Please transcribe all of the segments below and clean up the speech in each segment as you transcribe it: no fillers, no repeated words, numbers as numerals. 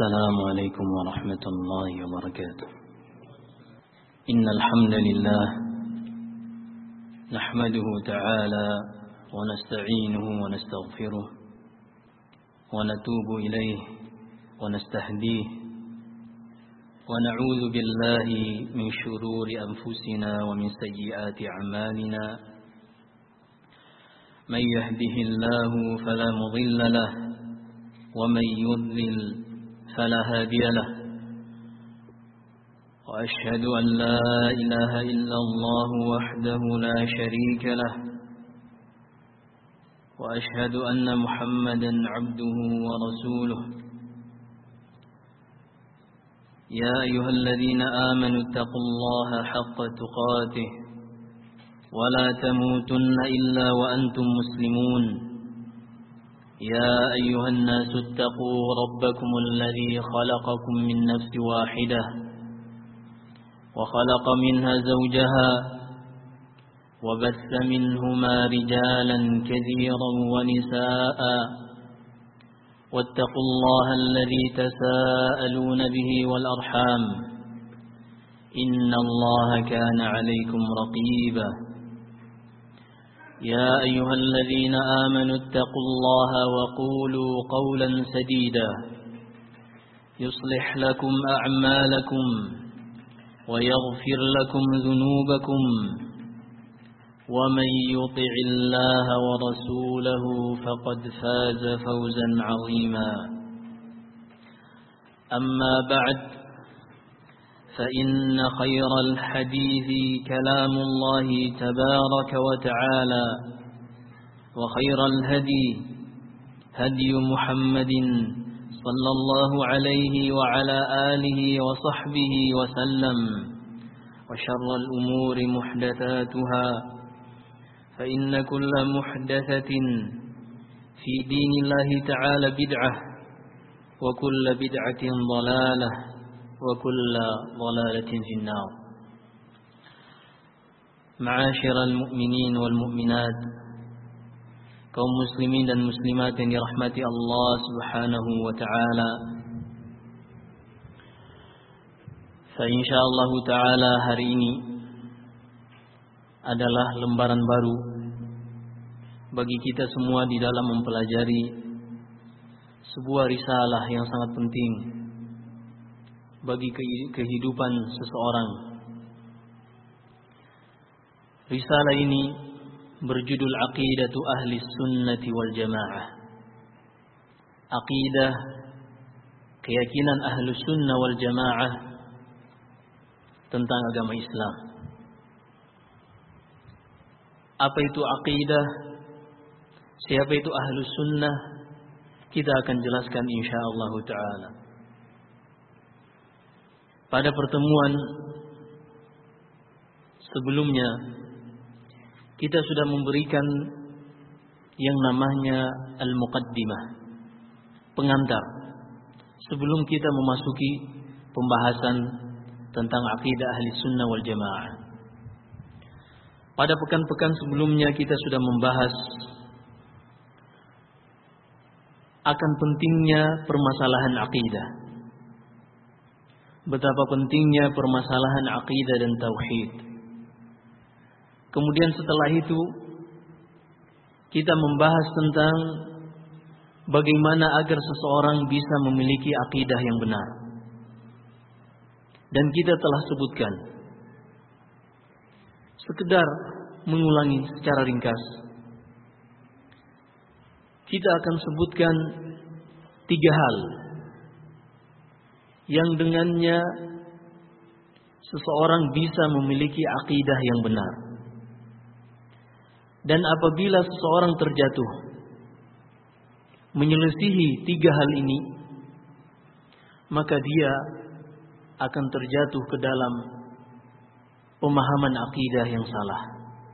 السلام عليكم ورحمة الله وبركاته. إن الحمد لله نحمده تعالى ونستعينه ونستغفره ونتوب إليه ونستهديه ونعوذ بالله من شرور أنفسنا ومن سيئات أعمالنا. من يهده الله فلا مضل له ومن يضلل فلا هادي له، وأشهد أن لا إله إلا الله وحده لا شريك له، وأشهد أن محمدا عبده ورسوله. يا أيها الذين آمنوا اتقوا الله حق تقاته ولا تموتن إلا وأنتم مسلمون. يا أيها الناس اتقوا ربكم الذي خلقكم من نفس واحدة وخلق منها زوجها وبث منهما رجالا كثيرا ونساء، واتقوا الله الذي تساءلون به والأرحام إن الله كان عليكم رقيبا. يا أيها الذين آمنوا اتقوا الله وقولوا قولا سديدا يصلح لكم أعمالكم ويغفر لكم ذنوبكم، ومن يطع الله ورسوله فقد فاز فوزا عظيما. أما بعد، فإن خير الحديث كلام الله تبارك وتعالى، وخير الهدي هدي محمد صلى الله عليه وعلى آله وصحبه وسلم، وشر الأمور محدثاتها، فإن كل محدثة في دين الله تعالى بدعة، وكل بدعة ضلالة، وكل ضلالة في النار. معاشر المؤمنين والمؤمنات، kaum muslimin dan muslimat yang dirahmati Allah Subhanahu wa taala. Insyaallah taala hari ini adalah lembaran baru bagi kita semua di dalam mempelajari sebuah risalah yang sangat penting bagi kehidupan seseorang. Risalah ini berjudul Aqidatu Ahli Sunnati wal Jamaah. Aqidah, keyakinan Ahli Sunnah wal Jamaah tentang agama Islam. Apa itu aqidah? Siapa itu Ahli Sunnah? Kita akan jelaskan insyaallah ta'ala. Pada pertemuan sebelumnya kita sudah memberikan yang namanya al-muqaddimah, pengantar, sebelum kita memasuki pembahasan tentang akidah ahli sunnah wal jamaah. Pada pekan-pekan sebelumnya kita sudah membahas akan pentingnya permasalahan akidah, betapa pentingnya permasalahan akidah dan tauhid. Kemudian setelah itu kita membahas tentang bagaimana agar seseorang bisa memiliki akidah yang benar. Dan kita telah sebutkan, sekedar mengulangi secara ringkas, kita akan sebutkan 3 hal yang dengannya seseorang bisa memiliki akidah yang benar. Dan apabila seseorang terjatuh menyelisihi 3 hal ini, maka dia akan terjatuh ke dalam pemahaman akidah yang salah.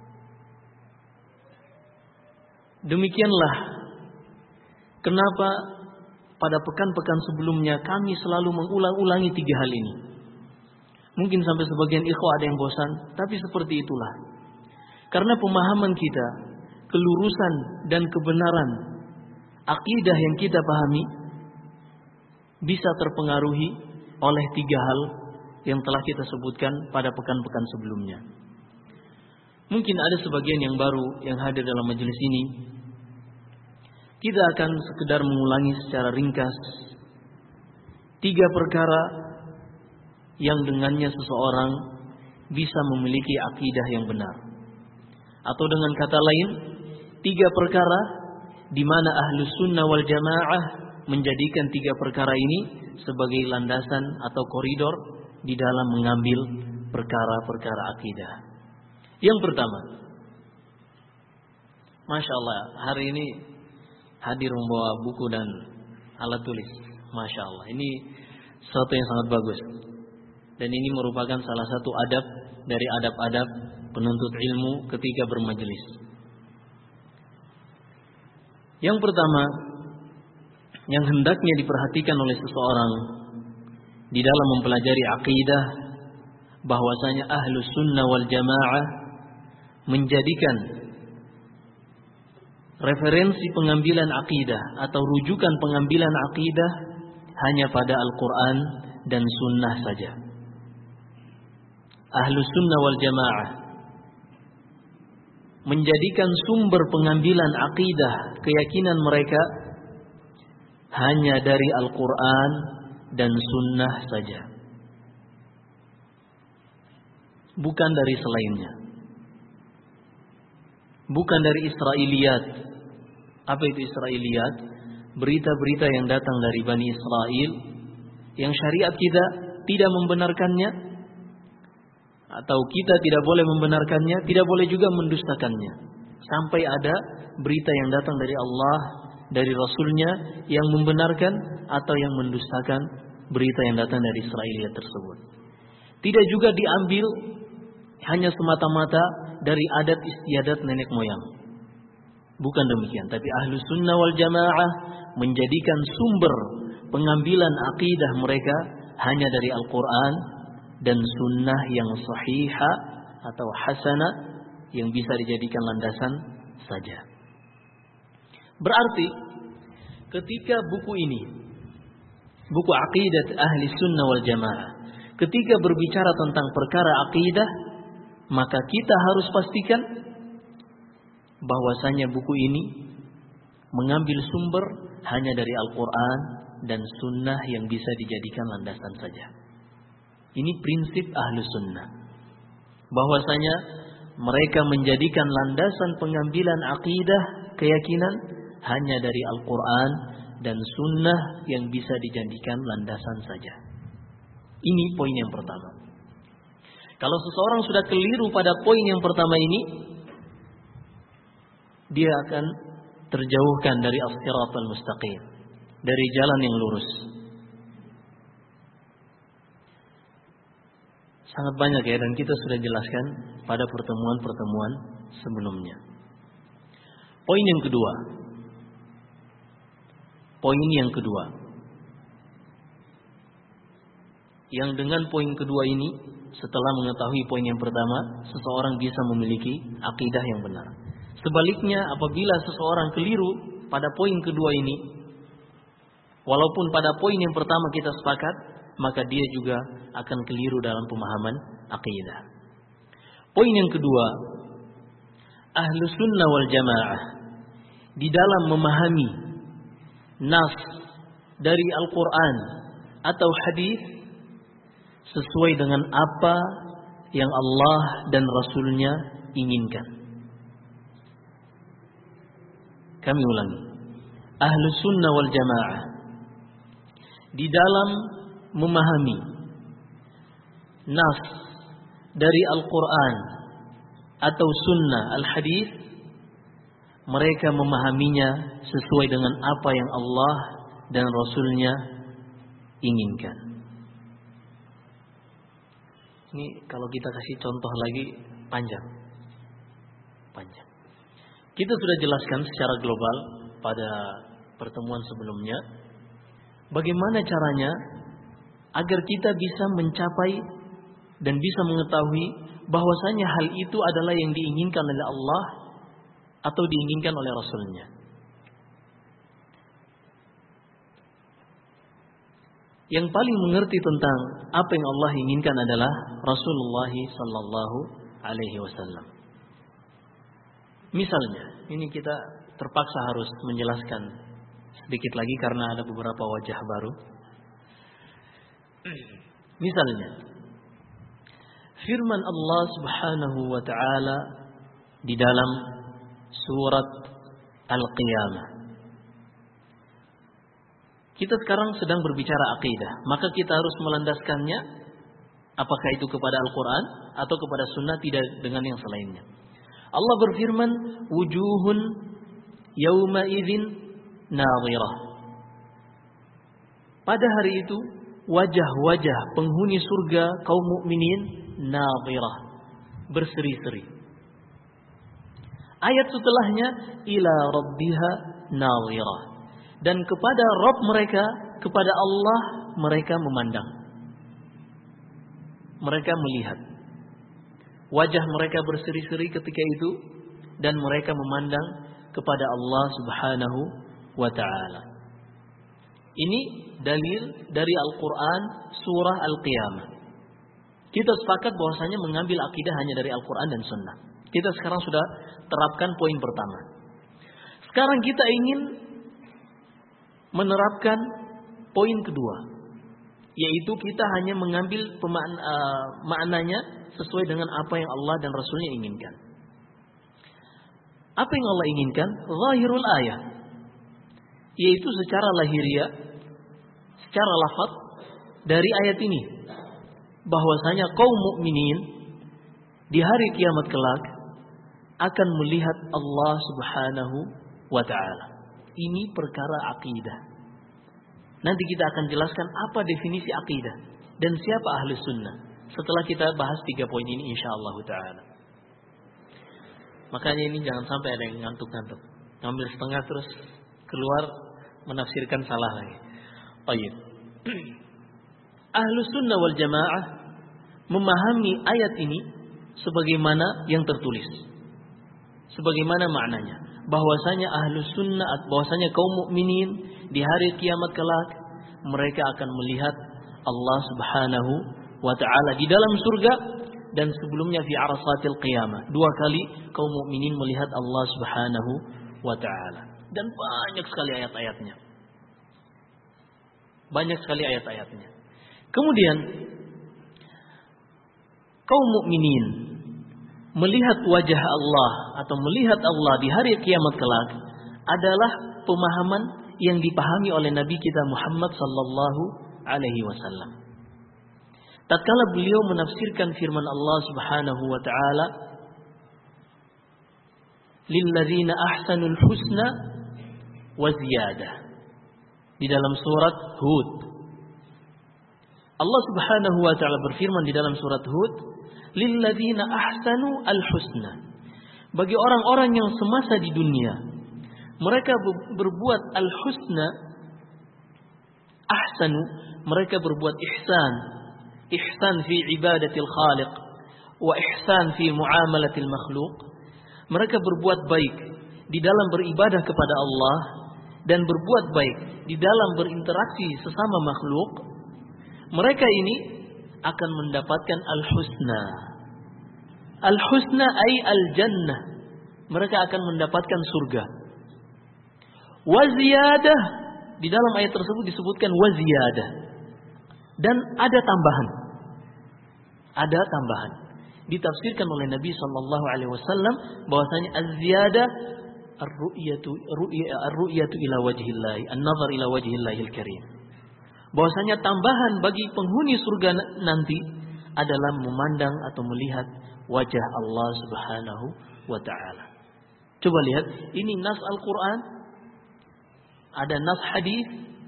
Demikianlah kenapa pada pekan-pekan sebelumnya kami selalu mengulang-ulangi 3 hal ini. Mungkin sampai sebagian ikhwah ada yang bosan, tapi seperti itulah. Karena pemahaman kita, kelurusan dan kebenaran akidah yang kita pahami bisa terpengaruhi oleh 3 hal yang telah kita sebutkan pada pekan-pekan sebelumnya. Mungkin ada sebagian yang baru yang hadir dalam majelis ini. Kita akan sekedar mengulangi secara ringkas 3 perkara yang dengannya seseorang bisa memiliki akidah yang benar. Atau dengan kata lain, 3 perkara di mana Ahlus Sunnah wal Jamaah menjadikan 3 perkara ini sebagai landasan atau koridor di dalam mengambil perkara-perkara akidah. Yang pertama, Masya Allah, hari ini hadir membawa buku dan alat tulis. Masya Allah, ini sesuatu yang sangat bagus. Dan ini merupakan salah satu adab dari adab-adab penuntut ilmu ketika bermajelis. Yang pertama, yang hendaknya diperhatikan oleh seseorang di dalam mempelajari akidah, bahwasanya Ahlus Sunnah wal Jamaah menjadikan referensi pengambilan akidah atau rujukan pengambilan akidah hanya pada Al-Quran dan Sunnah saja. Ahlus Sunnah wal Jamaah menjadikan sumber pengambilan akidah, keyakinan mereka hanya dari Al-Quran dan Sunnah saja, bukan dari selainnya, bukan dari Israiliyat. Apa itu Israiliyat? Berita-berita yang datang dari Bani Israel yang syariat kita tidak membenarkannya, atau kita tidak boleh membenarkannya, tidak boleh juga mendustakannya. Sampai ada berita yang datang dari Allah, dari Rasulnya yang membenarkan atau yang mendustakan berita yang datang dari Israiliyat tersebut. Tidak juga diambil hanya semata-mata dari adat istiadat nenek moyang. Bukan demikian, tapi Ahlus Sunnah wal Jamaah menjadikan sumber pengambilan akidah mereka hanya dari Al-Quran dan Sunnah yang sahihah atau hasanah yang bisa dijadikan landasan saja. Berarti ketika buku ini, buku Aqidah Ahli Sunnah wal Jamaah, ketika berbicara tentang perkara akidah, maka kita harus pastikan bahwasanya buku ini mengambil sumber hanya dari Al-Quran dan Sunnah yang bisa dijadikan landasan saja. Ini prinsip Ahlus Sunnah, bahwasanya mereka menjadikan landasan pengambilan akidah, keyakinan hanya dari Al-Quran dan Sunnah yang bisa dijadikan landasan saja. Ini poin yang pertama. Kalau seseorang sudah keliru pada poin yang pertama ini, dia akan terjauhkan dari as-siratal mustaqim, dari jalan yang lurus. Sangat banyak ya, dan kita sudah jelaskan pada pertemuan-pertemuan sebelumnya. Poin yang kedua. Poin yang kedua. Yang dengan poin kedua ini, setelah mengetahui poin yang pertama, seseorang bisa memiliki akidah yang benar. Sebaliknya, apabila seseorang keliru pada poin kedua ini, walaupun pada poin yang pertama kita sepakat, maka dia juga akan keliru dalam pemahaman akidah. Poin yang kedua, Ahlus Sunnah wal Jamaah di dalam memahami nas dari Al-Quran atau hadis sesuai dengan apa yang Allah dan Rasulnya inginkan. Kami ulangi, Ahlus Sunnah wal Jamaah di dalam memahami nas dari Al-Quran atau Sunnah Al-Hadis, mereka memahaminya sesuai dengan apa yang Allah dan Rasulnya inginkan. Ini kalau kita kasih contoh lagi panjang. Kita sudah jelaskan secara global pada pertemuan sebelumnya bagaimana caranya agar kita bisa mencapai dan bisa mengetahui bahwasanya hal itu adalah yang diinginkan oleh Allah atau diinginkan oleh Rasulnya. yang paling mengerti tentang apa yang Allah inginkan adalah Rasulullah sallallahu alaihi wasallam. Misalnya, ini kita terpaksa harus menjelaskan sedikit lagi karena ada beberapa wajah baru. Misalnya, firman Allah Subhanahu wa taala di dalam surat Al-Qiyamah. Kita sekarang sedang berbicara akidah, maka kita harus melandaskannya apakah itu kepada Al-Quran atau kepada sunnah, tidak dengan yang selainnya. Allah berfirman, wujuhun yawma idzin nadhirah. Pada hari itu wajah-wajah penghuni surga kaum mukminin nadhirah, berseri-seri. Ayat setelahnya ila rabbiha nadhirah. Dan kepada Rabb mereka, kepada Allah mereka memandang. Mereka melihat. Wajah mereka berseri-seri ketika itu dan mereka memandang kepada Allah Subhanahu wa taala. Ini dalil dari Al-Qur'an surah Al-Qiyamah. Kita sepakat bahwasanya mengambil akidah hanya dari Al-Qur'an dan sunnah. Kita sekarang sudah terapkan poin pertama. Sekarang kita ingin menerapkan poin kedua, yaitu kita hanya mengambil maknanya sesuai dengan apa yang Allah dan Rasulnya inginkan. Apa yang Allah inginkan? Zahirul ayat, yaitu secara lahiriah, secara lafaz dari ayat ini, bahwasanya kaum mukminin di hari kiamat kelak akan melihat Allah Subhanahu wa taala. Ini perkara akidah. Nanti kita akan jelaskan apa definisi akidah dan siapa ahli sunnah setelah kita bahas 3 poin ini insyaallah ta'ala. Makanya ini jangan sampai ada yang ngantuk-ngantuk, ngambil setengah terus keluar menafsirkan salah lagi. Baik. Ahlu sunnah wal jamaah memahami ayat ini sebagaimana yang tertulis, sebagaimana maknanya, bahwasanya ahlu sunnah, bahwasanya kaum mukminin di hari kiamat kelak mereka akan melihat Allah Subhanahu wa taala di dalam surga, dan sebelumnya fi arsatil qiyamah 2 kali kaum mukminin melihat Allah Subhanahu wa taala, dan banyak sekali ayat-ayatnya. Banyak sekali ayat-ayatnya. Kemudian kaum mukminin melihat wajah Allah atau melihat Allah di hari kiamat kelak adalah pemahaman yang dipahami oleh Nabi kita Muhammad sallallahu alaihi wasallam. Tatkala beliau menafsirkan firman Allah Subhanahu wa taala, lilladzina ahsanul husna wa ziyadah, di dalam surat Hud. Allah Subhanahu wa taala berfirman di dalam surat Hud, lilladzina ahsanu al-husna, bagi orang-orang yang semasa di dunia mereka berbuat al-husna, ahsanu, mereka berbuat ihsan, ihsan fi ibadatil khaliq wa ihsan fi muamalatil makhluq. Mereka berbuat baik di dalam beribadah kepada Allah dan berbuat baik di dalam berinteraksi sesama makhluk. Mereka ini akan mendapatkan al-husna. Al-husna ay al-jannah. Mereka akan mendapatkan surga. Wa ziyadah, di dalam ayat tersebut disebutkan wa ziyadah. Dan ada tambahan. Ada tambahan. Ditafsirkan oleh Nabi sallallahu alaihi wasallam bahwasanya az-ziyadah ar-ru'yatu ila wajhillah, an-nazar ila wajhillahil karim. Bahwasanya tambahan bagi penghuni surga nanti adalah memandang atau melihat wajah Allah Subhanahu wa taala. Coba lihat, ini nas Al-Qur'an, ada nas hadis,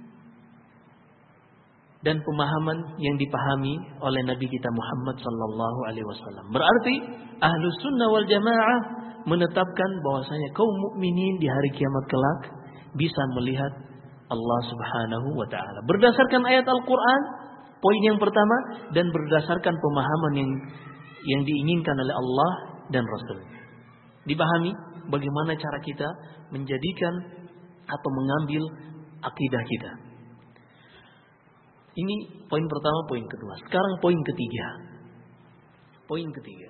dan pemahaman yang dipahami oleh Nabi kita Muhammad sallallahu alaihi wasallam. Berarti Ahlus Sunnah wal Jamaah menetapkan bahwasanya kaum mukminin di hari kiamat kelak bisa melihat Allah Subhanahu wa taala berdasarkan ayat Al-Qur'an, poin yang pertama, dan berdasarkan pemahaman yang diinginkan oleh Allah dan Rasul. Dipahami bagaimana cara kita menjadikan atau mengambil akidah kita. Ini poin pertama, poin kedua. Sekarang poin ketiga. Poin ketiga.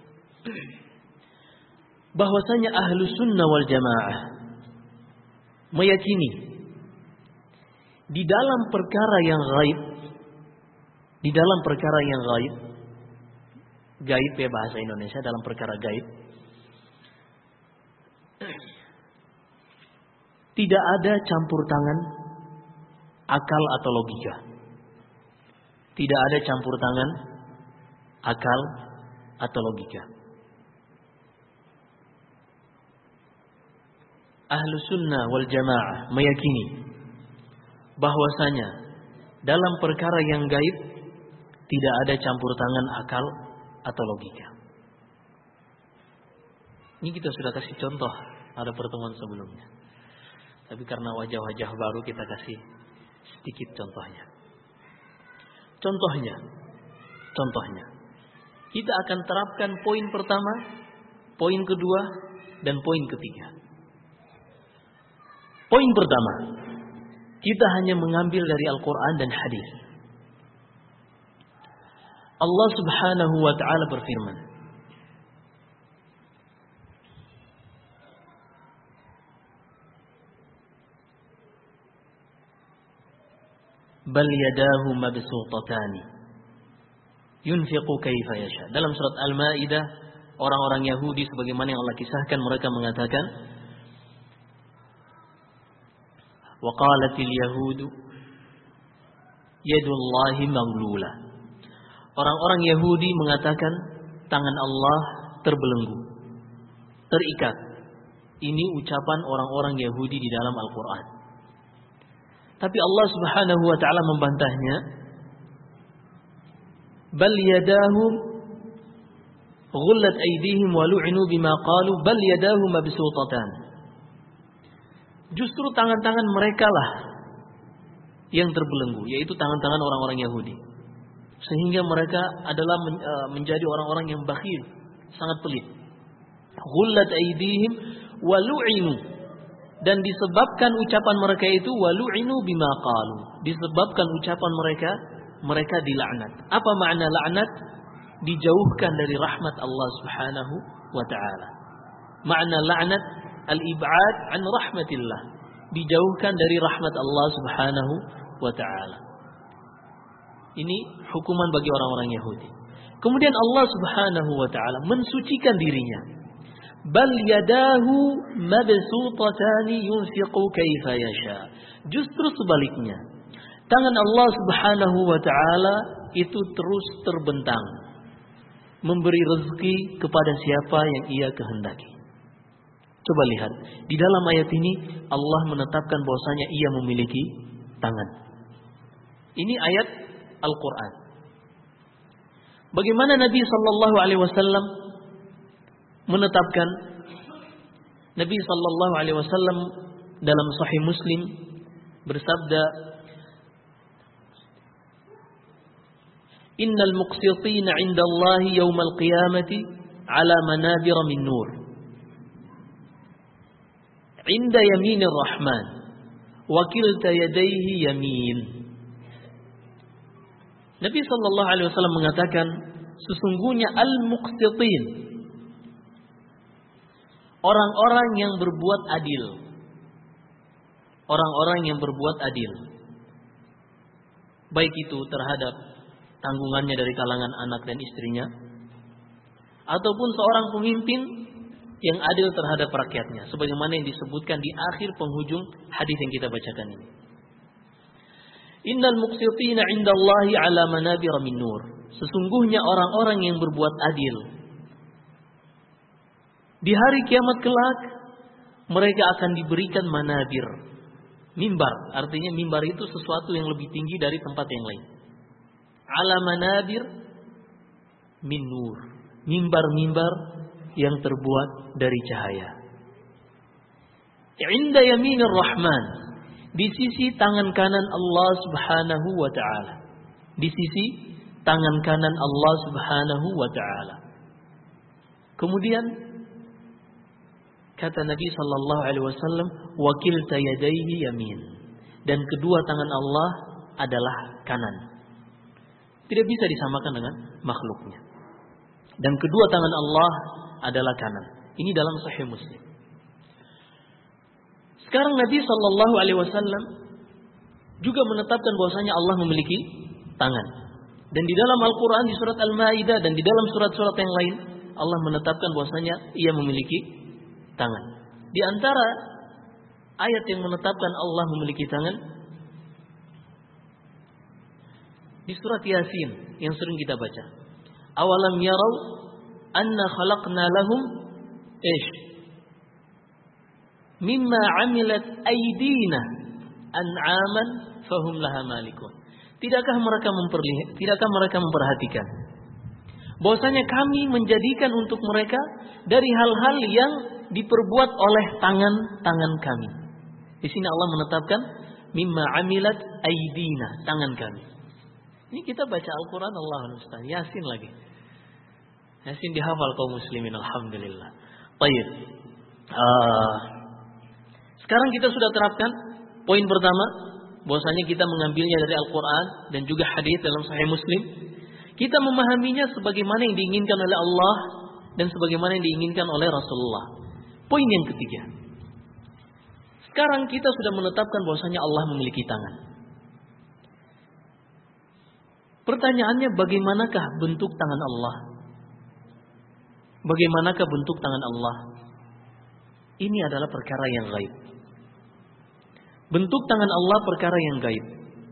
Bahwasanya ahlu sunnah wal jamaah meyakini di dalam perkara yang gaib, di dalam perkara yang gaib, gaib ya bahasa Indonesia, dalam perkara gaib, tidak ada campur tangan akal atau logika. Tidak ada campur tangan akal atau logika. Ahlu sunnah wal jamaah meyakini bahwasanya dalam perkara yang gaib tidak ada campur tangan akal atau logika. Ini kita sudah kasih contoh pada pertemuan sebelumnya. Tapi karena wajah-wajah baru kita kasih sedikit contohnya. Contohnya. Kita akan terapkan poin pertama, poin kedua, dan poin ketiga. Poin pertama, kita hanya mengambil dari Al-Quran dan hadis. Allah Subhanahu wa ta'ala berfirman, bal yadahu mabsutatani yunfiqu kaifa yasha. Dalam surat Al-Maidah, orang-orang Yahudi sebagaimana yang Allah kisahkan, mereka mengatakan, wa qalatil yahudu yadullahi maghlula. Orang-orang Yahudi mengatakan tangan Allah terbelenggu, terikat. Ini ucapan orang-orang Yahudi di dalam Al-Quran. Tapi Allah Subhanahu wa ta'ala membantahnya. Bal yadahu ghullat aydihim wa lu'inu bima qalu bal yadahu mabsutatan. Justru tangan-tangan mereka lah yang terbelenggu, yaitu tangan-tangan orang-orang Yahudi. Sehingga mereka adalah menjadi orang-orang yang bakhil, sangat pelit. Ghullat aydihim wa lu'inu. Dan disebabkan ucapan mereka itu walu'inu bima qalu, disebabkan ucapan mereka dilaknat. Apa makna laknat? Dijauhkan dari rahmat Allah Subhanahu wa ta'ala. Makna laknat al-ib'ad an rahmatillah, dijauhkan dari rahmat Allah Subhanahu wa ta'ala. Ini hukuman bagi orang-orang Yahudi. Kemudian Allah Subhanahu wa ta'ala mensucikan dirinya. Bal yadahu mabsutatani yunfiqu kaifa yasha. Justru sebaliknya, tangan Allah Subhanahu wa ta'ala itu terus terbentang, memberi rezeki kepada siapa yang Ia kehendaki. Coba lihat, di dalam ayat ini Allah menetapkan bahwasanya Ia memiliki tangan. Ini ayat Al-Quran. Bagaimana Nabi sallallahu alaihi wasallam menetapkan? Nabi sallallahu alaihi wasallam dalam Sahih Muslim bersabda, innal muqsitina 'inda Allah yaumal qiyamati 'ala manabir min nur 'inda yaminir rahman wa kilta yadayhi yamin. Nabi sallallahu alaihi wasallam mengatakan, sesungguhnya al-muqsitin, orang-orang yang berbuat adil. Orang-orang yang berbuat adil, baik itu terhadap tanggungannya dari kalangan anak dan istrinya, ataupun seorang pemimpin yang adil terhadap rakyatnya, sebagaimana yang disebutkan di akhir penghujung hadis yang kita bacakan ini. Innal muqsitina 'indallahi 'ala manabir min nur. Sesungguhnya orang-orang yang berbuat adil di hari kiamat kelak, mereka akan diberikan manabir. Mimbar, artinya mimbar itu sesuatu yang lebih tinggi dari tempat yang lain. Ala manabir min nur. Mimbar-mimbar yang terbuat dari cahaya. Inda yaminir rahman. Di sisi tangan kanan Allah Subhanahu wa ta'ala. Di sisi tangan kanan Allah Subhanahu wa ta'ala. Kemudian kata Nabi sallallahu alaihi wasallam, wa kilta yadayhi yamin. Dan kedua tangan Allah adalah kanan. Tidak bisa disamakan dengan makhluknya. Dan kedua tangan Allah adalah kanan. Ini dalam Sahih Muslim. Sekarang Nabi Shallallahu Alaihi Wasallam juga menetapkan bahwasanya Allah memiliki tangan. Dan di dalam Al-Quran di surat Al-Maidah dan di dalam surat-surat yang lain Allah menetapkan bahwasanya Ia memiliki tangan. Di antara ayat yang menetapkan Allah memiliki tangan di surat Yasin yang sering kita baca. Awalam yarau anna khalaqna lahum mimma amilat aydina an'aman fahum laha malikun. Tidakkah mereka memperhatikan bahwasanya kami menjadikan untuk mereka dari hal-hal yang diperbuat oleh tangan-tangan kami. Di sini Allah menetapkan mimma amilat aydina, tangan kami. Ini kita baca Al-Quran, Allahul Musta'an, Yasin lagi. Yasin dihafal kaum muslimin, alhamdulillah. Baik. Sekarang kita sudah terapkan poin pertama, bahwasanya kita mengambilnya dari Al-Quran dan juga hadis dalam Sahih Muslim. Kita memahaminya sebagaimana yang diinginkan oleh Allah dan sebagaimana yang diinginkan oleh Rasulullah. Poin yang ketiga. Sekarang kita sudah menetapkan bahwasanya Allah memiliki tangan. Pertanyaannya, bagaimanakah bentuk tangan Allah? Bagaimanakah bentuk tangan Allah? Ini adalah perkara yang gaib. Bentuk tangan Allah perkara yang gaib.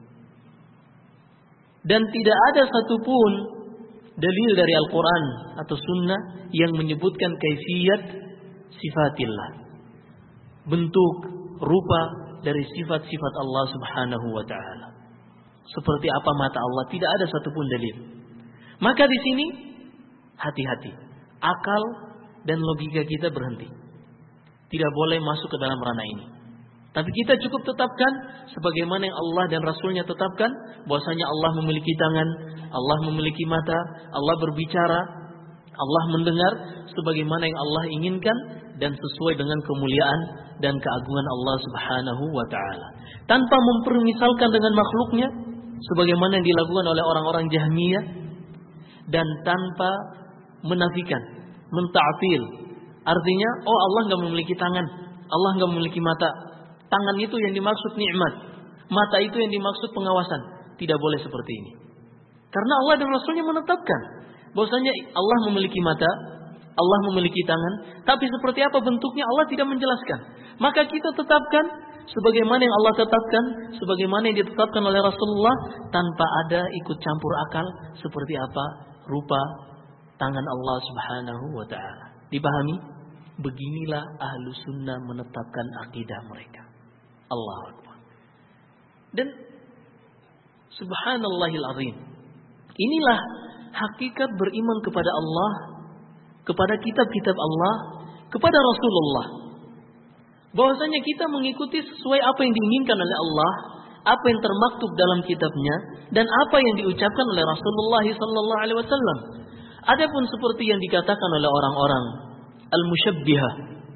Dan tidak ada satupun dalil dari Al-Quran atau Sunnah yang menyebutkan kaifiyat sifatillah, bentuk, rupa dari sifat-sifat Allah Subhanahu wa ta'ala. Seperti apa mata Allah, tidak ada satupun dalil. Maka di sini hati-hati. Akal dan logika kita berhenti. Tidak boleh masuk ke dalam ranah ini. Tapi kita cukup tetapkan sebagaimana yang Allah dan Rasulnya tetapkan, bahwasanya Allah memiliki tangan, Allah memiliki mata, Allah berbicara, Allah mendengar sebagaimana yang Allah inginkan dan sesuai dengan kemuliaan dan keagungan Allah Subhanahu wa ta'ala. Tanpa mempermisalkan dengan makhluknya sebagaimana yang dilakukan oleh orang-orang Jahmiyah, dan tanpa menafikan, menta'til. Artinya, oh Allah enggak memiliki tangan, Allah enggak memiliki mata. Tangan itu yang dimaksud nikmat, mata itu yang dimaksud pengawasan. Tidak boleh seperti ini. Karena Allah dan Rasulnya menetapkan bahwasanya Allah memiliki mata, Allah memiliki tangan, tapi seperti apa bentuknya Allah tidak menjelaskan. Maka kita tetapkan sebagaimana yang Allah tetapkan, sebagaimana yang ditetapkan oleh Rasulullah, tanpa ada ikut campur akal seperti apa rupa tangan Allah Subhanahu wa ta'ala. Dipahami? Beginilah ahlu sunnah menetapkan akidah mereka. Allahu Akbar. Dan subhanallahil azim, inilah hakikat beriman kepada Allah, kepada kitab-kitab Allah, kepada Rasulullah. Bahwasanya kita mengikuti sesuai apa yang diinginkan oleh Allah, apa yang termaktub dalam kitabnya, dan apa yang diucapkan oleh Rasulullah sallallahu alaihi wasallam. Adapun seperti yang dikatakan oleh orang-orang al-musyabbihah,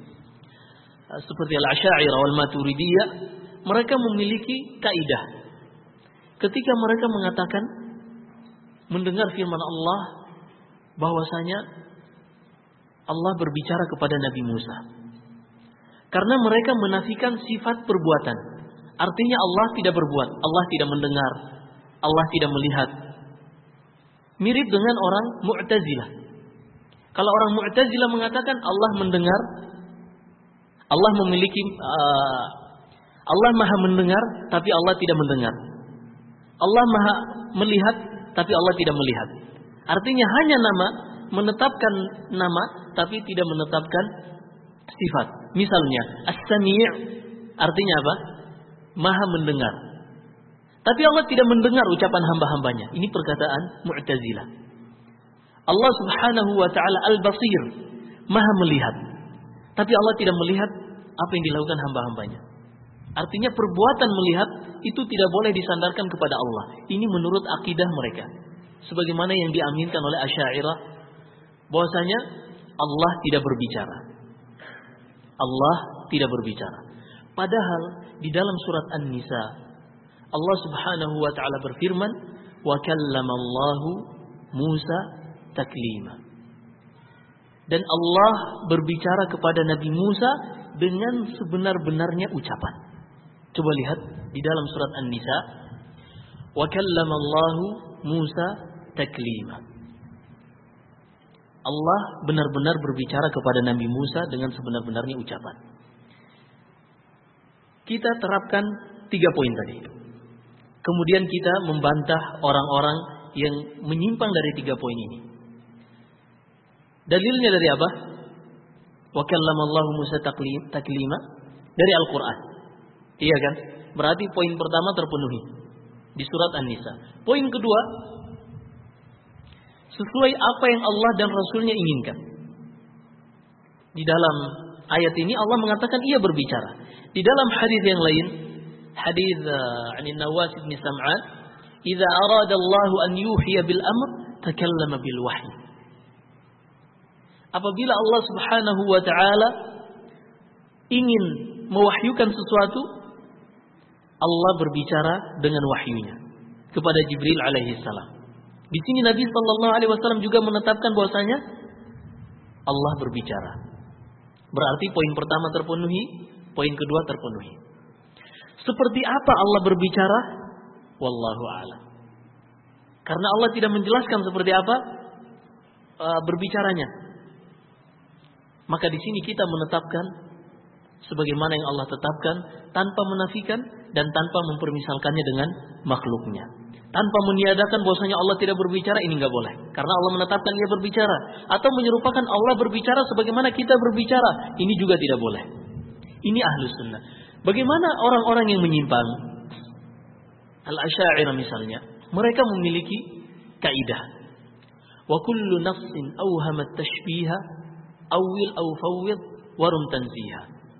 seperti al-Asy'ariyah wal Maturidiyah, mereka memiliki kaidah. Ketika mereka mengatakan mendengar firman Allah bahwasanya Allah berbicara kepada Nabi Musa. Karena mereka menafikan sifat perbuatan. Artinya Allah tidak berbuat, Allah tidak mendengar, Allah tidak melihat. Mirip dengan orang Mu'tazilah. Kalau orang Mu'tazilah mengatakan Allah mendengar, Allah memiliki Allah maha mendengar tapi Allah tidak mendengar. Allah maha melihat tapi Allah tidak melihat. Artinya hanya nama, menetapkan nama tapi tidak menetapkan sifat. Misalnya As-Sami' artinya apa? Maha mendengar. Tapi Allah tidak mendengar ucapan hamba-hambanya. Ini perkataan Mu'tazilah. Allah Subhanahu wa ta'ala Al-Basir, maha melihat. Tapi Allah tidak melihat apa yang dilakukan hamba-hambanya. Artinya perbuatan melihat itu tidak boleh disandarkan kepada Allah. Ini menurut akidah mereka. Sebagaimana yang diaminkan oleh Asy'ariyah, bahwasanya Allah tidak berbicara. Allah tidak berbicara. Padahal di dalam surat An-Nisa Allah Subhanahu wa ta'ala berfirman, wa kallamallahu Musa taklima. Dan Allah berbicara kepada Nabi Musa dengan sebenar-benarnya ucapan. Coba lihat di dalam surat An-Nisa, wa kallamallahu Musa taklima. Allah benar-benar berbicara kepada Nabi Musa dengan sebenar-benarnya ucapan. Kita terapkan 3 poin tadi. Kemudian kita membantah orang-orang yang menyimpang dari 3 poin ini. Dalilnya dari apa? Wa kallamallahu Musa taklima dari Al-Qur'an. Iya kan? Berarti poin pertama terpenuhi di surat An-Nisa. Poin kedua, sesuai apa yang Allah dan Rasulnya inginkan. Di dalam ayat ini Allah mengatakan ia berbicara. Di dalam hadis yang lain, hadis An-Nawas bin Sam'an, "Idza arada Allah an yuhiya bil amr, takallama bil wahyi." Apabila Allah Subhanahu wa taala ingin mewahyukan sesuatu, Allah berbicara dengan wahyunya kepada Jibril alaihi salam. Di sini Nabi sallallahu alaihi wasallam juga menetapkan bahwasanya Allah berbicara. Berarti poin pertama terpenuhi, poin kedua terpenuhi. Seperti apa Allah berbicara? Wallahu a'lam. Karena Allah tidak menjelaskan seperti apa berbicaranya. Maka di sini kita menetapkan sebagaimana yang Allah tetapkan tanpa menafikan dan tanpa mempermisalkannya dengan makhluknya. Tanpa meniadakan bahwasanya Allah tidak berbicara, ini enggak boleh. Karena Allah menetapkan ia berbicara. Atau menyerupakan Allah berbicara sebagaimana kita berbicara, ini juga tidak boleh. Ini ahlus sunnah. Bagaimana orang-orang yang menyimpang? Al-Asy'ariyah misalnya, mereka memiliki kaidah. Wa kullu nafsin awhamat tashbiha awil aw fawwid warum tanziha.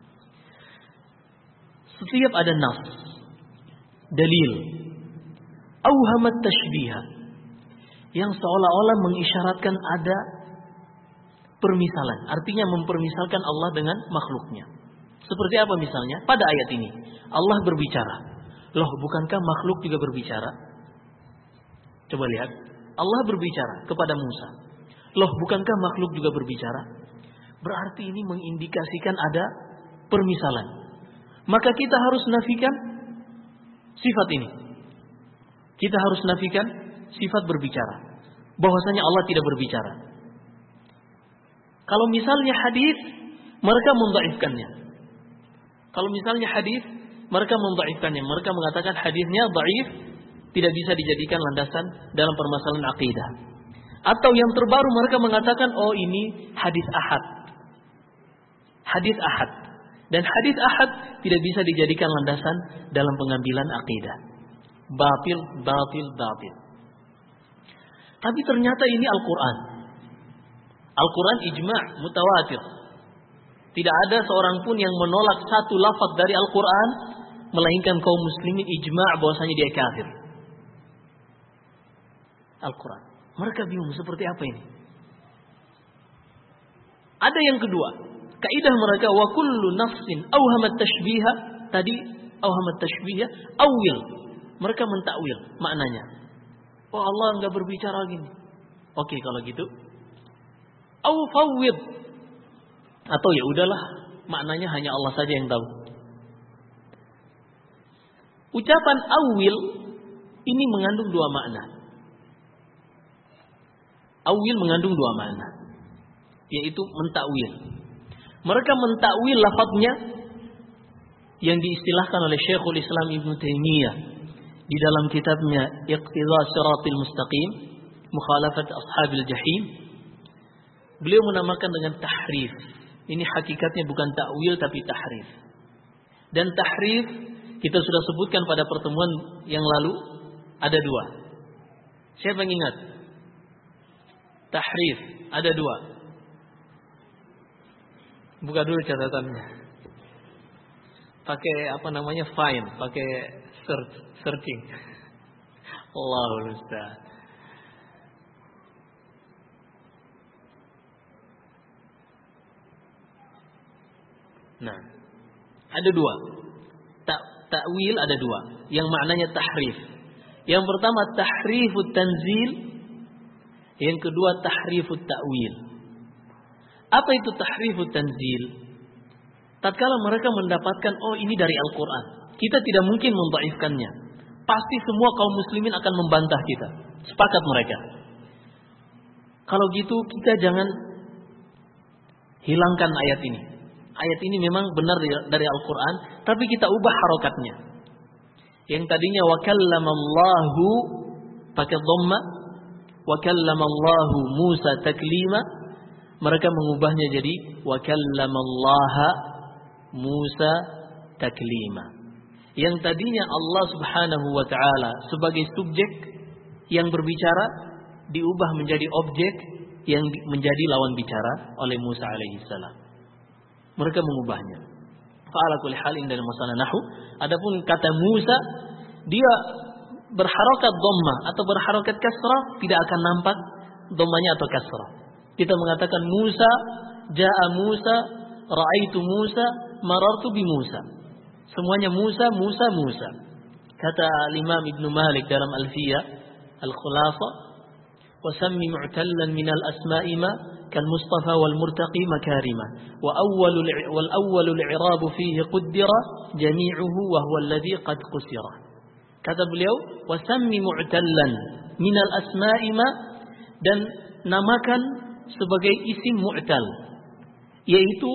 Setiap ada nas, dalil, awhamat tashbiha, yang seolah-olah mengisyaratkan ada permisalan, artinya mempermisalkan Allah dengan makhluknya. Seperti apa misalnya? Pada ayat ini Allah berbicara. Loh, bukankah makhluk juga berbicara? Coba lihat, Allah berbicara kepada Musa. Loh, bukankah makhluk juga berbicara? Berarti ini mengindikasikan ada permisalan. Maka kita harus nafikan sifat ini. Kita harus nafikan sifat berbicara. Bahwasanya Allah tidak berbicara. Kalau misalnya hadis, mereka mendhaifkannya. Kalau misalnya hadis, mereka mendhaifkannya. Mereka mengatakan hadisnya dhaif, tidak bisa dijadikan landasan dalam permasalahan akidah. Atau yang terbaru mereka mengatakan, oh ini hadis ahad. Hadis ahad. Dan hadis ahad tidak bisa dijadikan landasan dalam pengambilan akidah. Batil, batil, batil. Tapi ternyata ini Al-Quran. Al-Quran ijma' mutawatir. Tidak ada seorang pun yang menolak satu lafaz dari Al-Quran, melainkan kaum muslimin ijma' bahwasanya dia kafir. Al-Quran. Mereka bingung seperti apa ini. Ada yang kedua, kaidah mereka wa kullu nafsin awhamat tashbiha, tadi awhamat tashbiha awil. Mereka mentakwil maknanya. Oh, Allah enggak berbicara gini. Oke, kalau gitu au fawwid, atau ya udahlah, maknanya hanya Allah saja yang tahu. Ucapan awil ini mengandung dua makna. Awil mengandung dua makna, yaitu mentakwil. Mereka mentakwil lafaznya yang diistilahkan oleh Syekhul Islam Ibn Taimiyah di dalam kitabnya Iqtidha Shiratil Mustaqim, Mukhalafat Ashabil Jahim. Beliau menamakan dengan tahrif. Ini hakikatnya bukan takwil tapi tahrif. Dan tahrif kita sudah sebutkan pada pertemuan yang lalu, ada dua. Siapa yang ingat? Tahrif ada dua. Buka dulu catatannya. Pakai apa namanya? Find, pakai searching. Allahul Ustaz. Nah, ada dua. Takwil ada dua. Yang maknanya tahrif. Yang pertama tahrifut tanzil, yang kedua tahrifut ta'wil. Apa itu tahrifut tanzil? Tatkala mereka mendapatkan ini dari Al-Qur'an, kita tidak mungkin mendhaifkannya. Pasti semua kaum muslimin akan membantah kita. Sepakat mereka. Kalau gitu kita jangan hilangkan ayat ini. Ayat ini memang benar dari Al-Qur'an, tapi kita ubah harokatnya. Yang tadinya wa kallamallahu pakai dhamma, wa kallamallahu Musa taklima, mereka mengubahnya jadi wa kallamallaha Musa taklima. Yang tadinya Allah Subhanahu wa taala sebagai subjek yang berbicara diubah menjadi objek yang menjadi lawan bicara oleh Musa alaihi salam. Mereka mengubahnya. Fa'ala kulli hal dalam masalah nahwu, adapun kata Musa dia berharokat dhamma atau berharokat kasrah, tidak akan nampak dhammanya atau kasrah. Kita mengatakan Musa, ja'a Musa, ra'aitu Musa, marartu bi Musa. Semuanya Musa, Musa, Musa. Kata Imam Ibn Malik dalam Alfiyah Al-Khulasa, wa sammi mu'tallan min al-asma'i ma kal Mustafa wal Murtaqi makarima wa awwalul i'rab fihi qaddara jami'uhu wa huwa alladhi qad qusira. Kata beliau, wa sammi mu'tallan min al-asma'i ma, dan namakan sebagai isim mu'tal, yaitu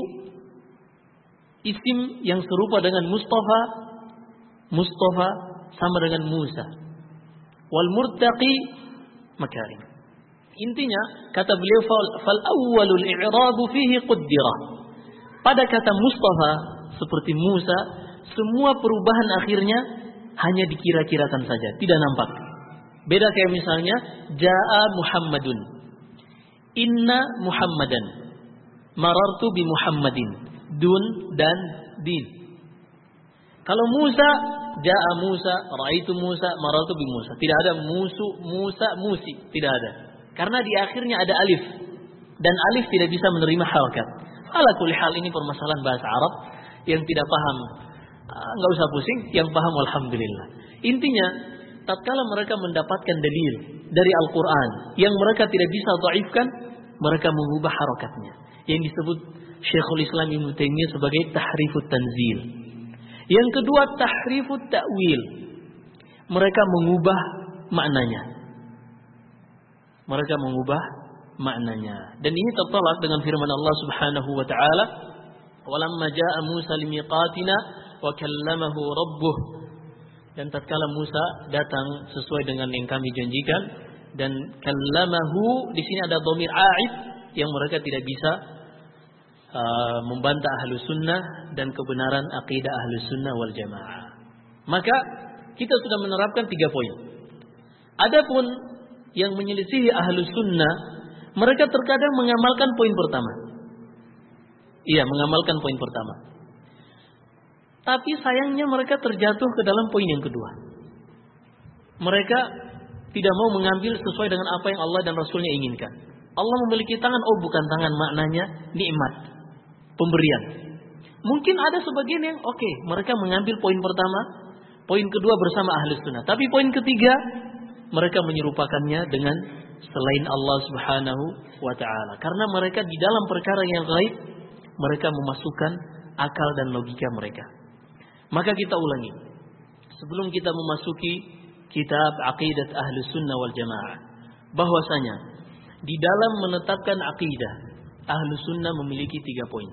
isim yang serupa dengan Mustafa. Mustafa sama dengan Musa. Wal Murtaqi makarim. Intinya kata beliau fal awwalul i'rabu fihi qaddara. Pada kata Mustafa seperti Musa, semua perubahan akhirnya hanya dikira-kirakan saja, tidak nampak. Beda kayak misalnya jaa Muhammadun, inna Muhammadan, marartu bi Muhammadin, dun dan din. Kalau Musa, jaa Musa, raaitu Musa, marartu bi Musa. Tidak ada Musa, Musi, tidak ada. Karena di akhirnya ada alif, dan alif tidak bisa menerima harakat. Ala kulli hal, ini permasalahan bahasa Arab yang tidak paham, enggak usah pusing, yang paham alhamdulillah. Intinya, tatkala mereka mendapatkan dalil dari Al-Qur'an yang mereka tidak bisa dhaifkan, mereka mengubah harakatnya. Yang disebut Syekhul Islam Ibnu Taimiyah sebagai tahrifut tanzil. Yang kedua tahrifut ta'wil. Mereka mengubah maknanya. Mereka mengubah maknanya. Dan ini tertolak dengan firman Allah Subhanahu wa taala, "Walamma jaa'a Musa limiqatina wa kallamahu rabbuh." Dan tatkala Musa datang sesuai dengan yang kami janjikan, dan kallamahu di sini ada dhamir a'id yang mereka tidak bisa membantah Ahlus Sunnah dan kebenaran akidah Ahlus Sunnah wal Jamaah. Maka kita sudah menerapkan 3 poin. Adapun yang menyelisihi Ahlus Sunnah, mereka terkadang mengamalkan poin pertama. Iya, mengamalkan poin pertama. Tapi sayangnya mereka terjatuh ke dalam poin yang kedua. Mereka tidak mau mengambil sesuai dengan apa yang Allah dan Rasulnya inginkan. Allah memiliki tangan, bukan tangan, maknanya nikmat, pemberian. Mungkin ada sebagian yang mereka mengambil poin pertama, poin kedua bersama Ahlus Sunnah. Tapi poin ketiga, mereka menyerupakannya dengan selain Allah Subhanahu wa ta'ala. Karena mereka di dalam perkara yang gaib, mereka memasukkan akal dan logika mereka. Maka kita ulangi, sebelum kita memasuki kitab Aqidat Ahlus Sunnah wal Jamaah, bahwasanya di dalam menetapkan akidah, Ahlus Sunnah memiliki 3 poin.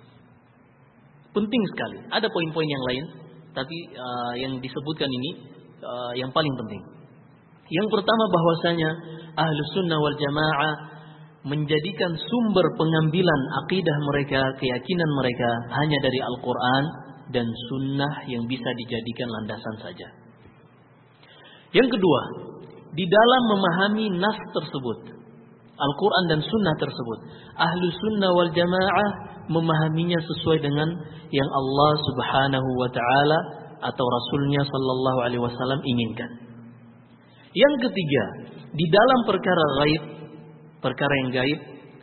Penting sekali. Ada poin-poin yang lain, tapi yang disebutkan ini yang paling penting. Yang pertama, bahwasanya Ahlus Sunnah wal Jamaah menjadikan sumber pengambilan akidah mereka, keyakinan mereka hanya dari Al-Quran dan Sunnah yang bisa dijadikan landasan saja. Yang kedua, di dalam memahami nas tersebut, Al-Quran dan Sunnah tersebut, Ahlus Sunnah wal Jamaah memahaminya sesuai dengan yang Allah Subhanahu wa ta'ala atau Rasulnya Sallallahu Alaihi Wasallam inginkan. Yang ketiga, di dalam perkara gaib, perkara yang gaib,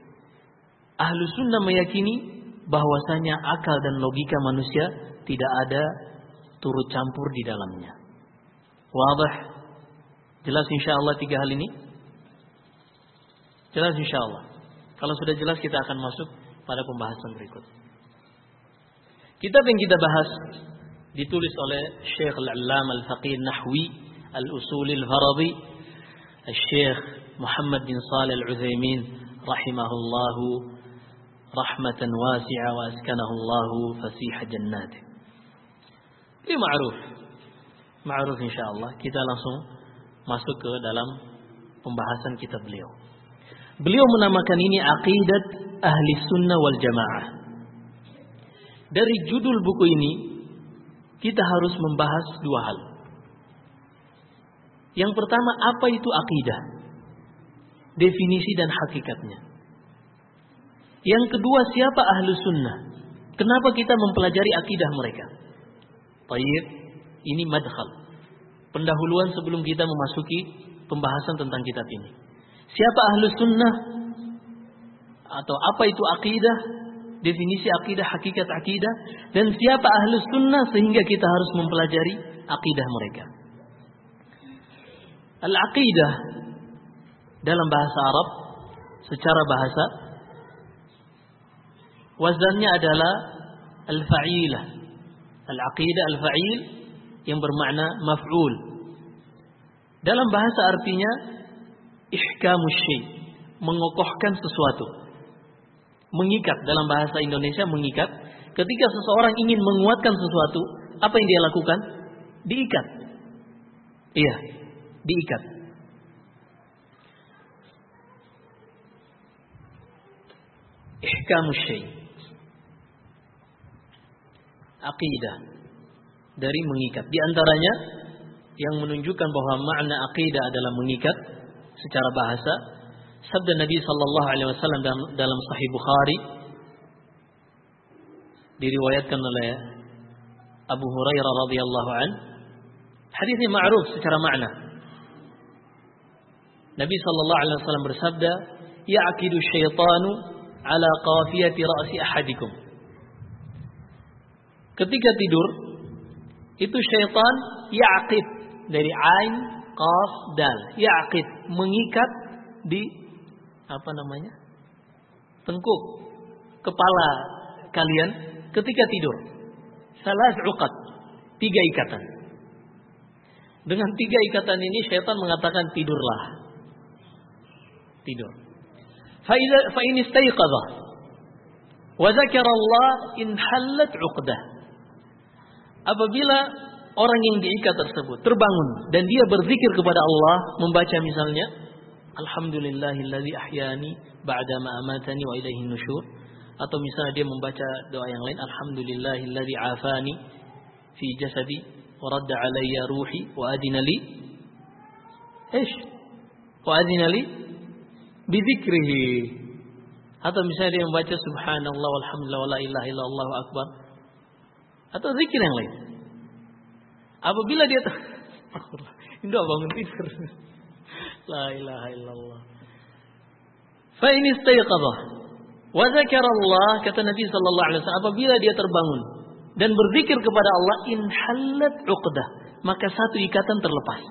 Ahlus Sunnah meyakini bahwasanya akal dan logika manusia tidak ada turut campur di dalamnya. Wadah. Jelas insyaallah 3 hal ini? Jelas insyaallah. Kalau sudah jelas kita akan masuk pada pembahasan berikut. Kitab yang kita bahas ditulis oleh Syekh Al-Allamah Al-Faqih Nahwi Al-Usul Al-Faradi Syekh Muhammad bin Shalih Al-Utsaimin rahimahullahu rahmatan wasi'ah wa askanahullahu fasih jannat. Ini ma'ruf insyaallah. Kita langsung masuk ke dalam pembahasan kitab beliau. Beliau menamakan ini Aqidat Ahli Sunnah wal Jamaah. Dari judul buku ini kita harus membahas 2 hal. Yang pertama, apa itu akidah? Definisi dan hakikatnya. Yang kedua, siapa ahlu sunnah? Kenapa kita mempelajari akidah mereka? Baik, ini madkhal. Pendahuluan sebelum kita memasuki pembahasan tentang kitab ini. Siapa ahlu sunnah? Atau apa itu akidah? Definisi akidah, hakikat akidah. Dan siapa ahlu sunnah sehingga kita harus mempelajari akidah mereka. Al-aqidah dalam bahasa Arab secara bahasa wazannya adalah al-fa'ilah. Al-aqidah al-fa'il yang bermakna maf'ul. Dalam bahasa artinya ihkamus syai', mengokohkan sesuatu. Mengikat, dalam bahasa Indonesia mengikat. Ketika seseorang ingin menguatkan sesuatu, apa yang dia lakukan? Diikat. Iya, diikat. Ihkamus syai'. Aqidah dari mengikat. Di antaranya yang menunjukkan bahwa makna aqidah adalah mengikat secara bahasa, sabda Nabi sallallahu alaihi wasallam dalam Sahih Bukhari diriwayatkan oleh Abu Hurairah radhiyallahu an. Hadis ini ma'ruf secara makna. Nabi sallallahu alaihi wasallam bersabda, "Ya'qidu syaitanu ala qafiyati ra'si ahadikum." Ketika tidur, itu syaitan ya'qid dari ain, qaf, dal. Ya'qid, mengikat di tengkuk kepala kalian ketika tidur. Salas uqad, 3 ikatan. Dengan 3 ikatan ini syaitan mengatakan tidurlah. Tidur. Fa in istayqadha wa dzakara Allah in hallat 'uqdah. Apabila orang yang diikat tersebut terbangun dan dia berzikir kepada Allah, membaca misalnya Alhamdulillahilladzi ahyani ba'da ma amatani wa ilaihin nusyur, atau misalnya dia membaca doa yang lain, Alhamdulillahilladzi afani fi jasadi wa radda alayya ruhi wa adina li wa adina li bi dzikrihi, atau misalnya dia membaca subhanallah walhamdulillah wa la ilaha illallah akbar, atau zikir yang lain. Apabila dia ini doa bangun tidur. La ilaha illallah. Fa in istayqadha wa dzakara Allah, kata Nabi sallallahu alaihi wasallam, apabila dia terbangun dan berzikir kepada Allah, in hallat 'uqdah, maka 1 ikatan terlepas.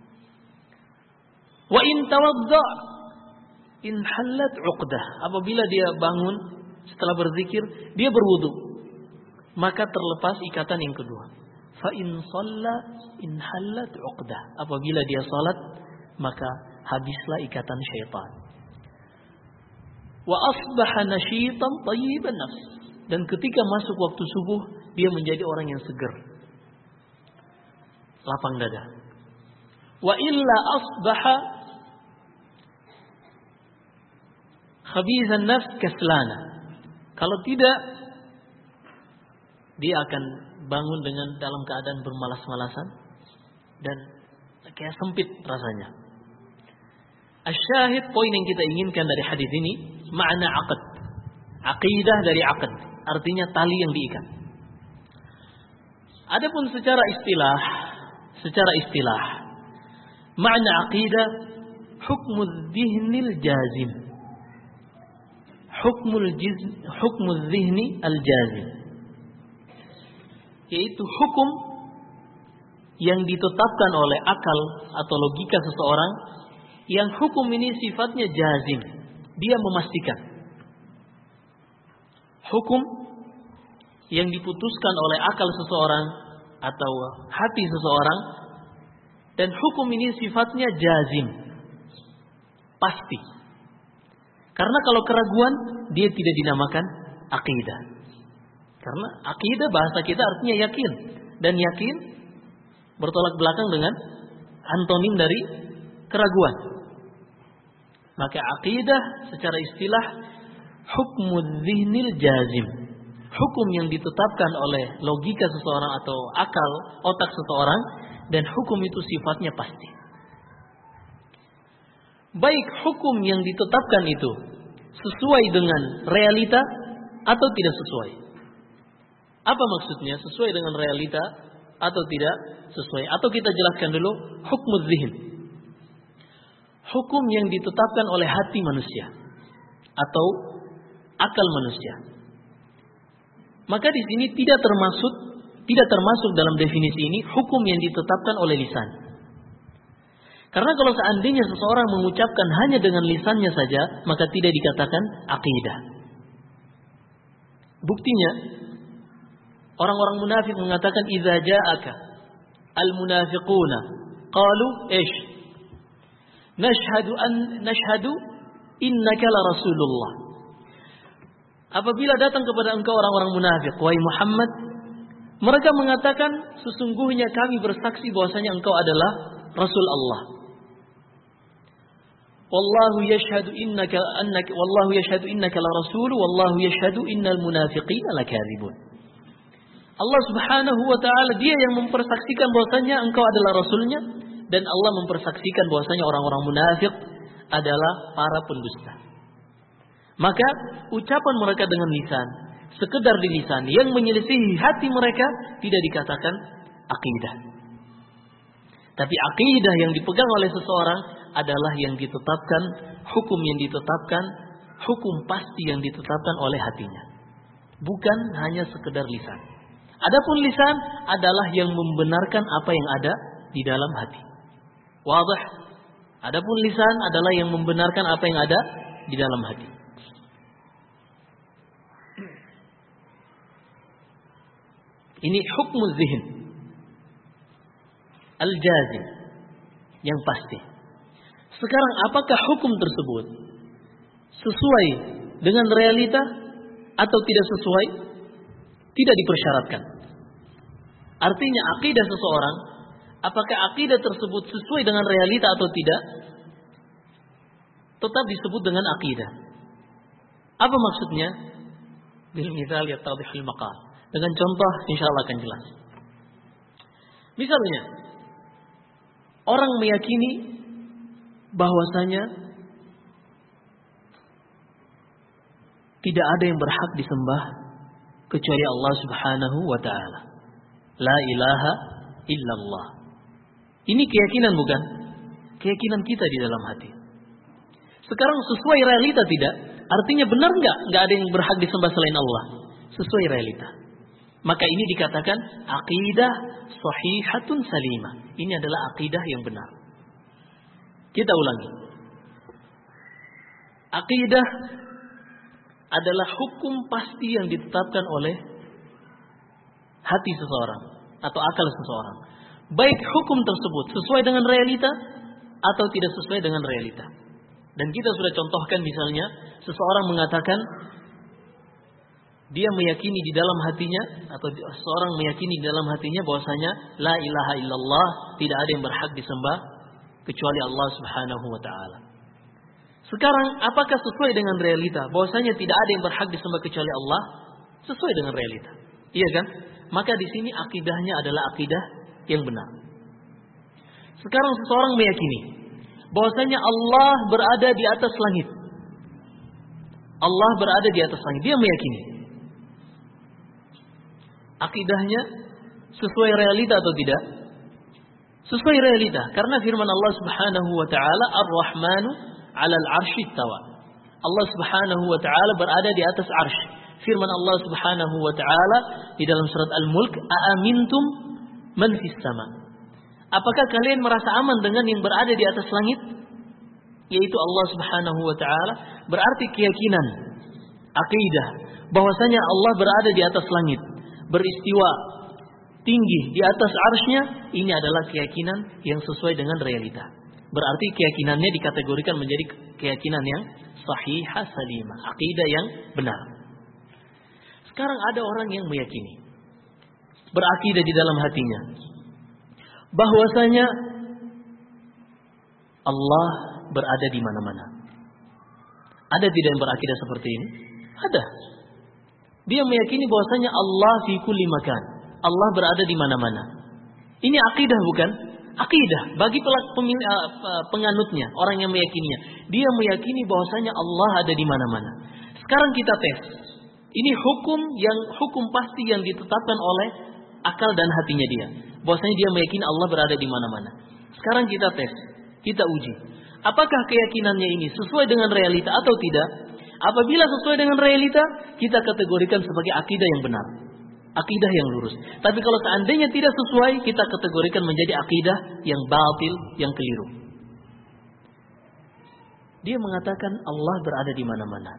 Wa in tawadda in hallat 'uqdah, apabila dia bangun setelah berzikir, dia berwudu, maka terlepas ikatan yang kedua. Fa in shalla in hallat 'uqdah, apabila dia salat, maka habislah ikatan syaitan. Wa asbaha nashitan thayyiban nafs, dan ketika masuk waktu subuh dia menjadi orang yang segar, lapang dada. Wa illa asbaha khabizan nafs kaslana, kalau tidak dia akan bangun dalam keadaan bermalas-malasan dan kayak sempit rasanya. Asyahid, poin yang kita inginkan dari hadis ini, makna aqd. Aqidah dari aqd, artinya tali yang diikat. Adapun secara istilah, makna aqidah hukmu dhihnil jazim. Hukmu dhihni al-jazim, yaitu hukum yang ditetapkan oleh akal atau logika seseorang, yang hukum ini sifatnya jazim, dia memastikan. Hukum yang diputuskan oleh akal seseorang atau hati seseorang, dan hukum ini sifatnya jazim, pasti. Karena kalau keraguan, dia tidak dinamakan akidah. Karena akidah bahasa kita artinya yakin, dan yakin bertolak belakang dengan antonim dari keraguan. Maka akidah secara istilah hukmul zihnil jazim, hukum yang ditetapkan oleh logika seseorang atau akal otak seseorang, dan hukum itu sifatnya pasti. Baik hukum yang ditetapkan itu sesuai dengan realita atau tidak sesuai. Apa maksudnya sesuai dengan realita atau tidak sesuai? Atau kita jelaskan dulu hukmul zihn. Hukum yang ditetapkan oleh hati manusia atau akal manusia. Maka di sini tidak termasuk dalam definisi ini hukum yang ditetapkan oleh lisan. Karena kalau seandainya seseorang mengucapkan hanya dengan lisannya saja, maka tidak dikatakan akidah. Buktinya, orang-orang munafik mengatakan idza ja'aka al-munafiquna qalu ish nashhadu innaka la rasulullah. Apabila datang kepada engkau orang-orang munafik, wahai Muhammad, mereka mengatakan sesungguhnya kami bersaksi bahwasanya engkau adalah Rasul Allah. Wallahu yashhadu innaka la rasul wallahu yashhadu innal munafiqina lakadzibun. Allah Subhanahu wa taala dia yang mempersaksikan bahwasanya engkau adalah rasulnya, dan Allah mempersaksikan bahwasanya orang-orang munafik adalah para pendusta. Maka ucapan mereka dengan lisan, sekedar di lisan yang menyelisihi hati mereka, tidak dikatakan akidah. Tapi akidah yang dipegang oleh seseorang adalah yang ditetapkan, hukum yang ditetapkan, hukum pasti yang ditetapkan oleh hatinya, bukan hanya sekedar lisan. Adapun lisan adalah yang membenarkan apa yang ada di dalam hati. Wadah. Adapun lisan adalah yang membenarkan apa yang ada di dalam hati. Ini hukmul zihn al-jazim, yang pasti. Sekarang apakah hukum tersebut sesuai dengan realita atau tidak sesuai? Tidak dipersyaratkan. Artinya akidah seseorang, apakah akidah tersebut sesuai dengan realita atau tidak, tetap disebut dengan akidah. Apa maksudnya? Bil mithal yattadhihul maqal. Dengan contoh insyaallah akan jelas. Misalnya, orang meyakini bahwasanya tidak ada yang berhak disembah kecuali Allah Subhanahu wa taala. La ilaha illallah. Ini keyakinan bukan? Keyakinan kita di dalam hati. Sekarang sesuai realita tidak? Artinya benar enggak ada yang berhak disembah selain Allah? Sesuai realita. Maka ini dikatakan aqidah sahihatun salimah. Ini adalah aqidah yang benar. Kita ulangi. Aqidah adalah hukum pasti yang ditetapkan oleh hati seseorang atau akal seseorang. Baik hukum tersebut sesuai dengan realita atau tidak sesuai dengan realita. Dan kita sudah contohkan misalnya seseorang mengatakan dia meyakini di dalam hatinya atau seseorang meyakini di dalam hatinya bahwasanya la ilaha illallah, tidak ada yang berhak disembah kecuali Allah Subhanahu wa taala. Sekarang apakah sesuai dengan realita bahwasanya tidak ada yang berhak disembah kecuali Allah? Sesuai dengan realita. Iya kan? Maka di sini akidahnya adalah akidah yang benar. Sekarang seseorang meyakini bahwasanya Allah berada di atas langit. Allah berada di atas langit. Dia meyakini. Akidahnya sesuai realita atau tidak? Sesuai realita. Karena firman Allah Subhanahu wa taala, Ar-Rahmanu 'alal 'arsy istawa. Allah Subhanahu wa taala berada di atas arsy. Firman Allah Subhanahu wa taala di dalam surat Al-Mulk, "Aamintum man fis sama?" Apakah kalian merasa aman dengan yang berada di atas langit? Yaitu Allah Subhanahu wa taala. Berarti keyakinan, akidah bahwasanya Allah berada di atas langit, beristiwa tinggi di atas arsy-Nya, ini adalah keyakinan yang sesuai dengan realita. Berarti keyakinannya dikategorikan menjadi keyakinan yang sahihah salimah, akidah yang benar. Sekarang ada orang yang meyakini, berakidah di dalam hatinya bahwasanya Allah berada di mana-mana. Ada tidak yang berakidah seperti ini? Ada. Dia meyakini bahwasanya Allah fi kulli makan. Allah berada di mana-mana. Ini akidah bukan? Akidah bagi penganutnya, orang yang meyakininya. Dia meyakini bahwasanya Allah ada di mana-mana. Sekarang kita tes. Ini hukum pasti yang ditetapkan oleh akal dan hatinya dia. Bahwasanya dia meyakini Allah berada di mana-mana. Sekarang kita tes, kita uji. Apakah keyakinannya ini sesuai dengan realita atau tidak? Apabila sesuai dengan realita, kita kategorikan sebagai akidah yang benar, akidah yang lurus. Tapi kalau seandainya tidak sesuai, kita kategorikan menjadi akidah yang batil, yang keliru. Dia mengatakan Allah berada di mana-mana.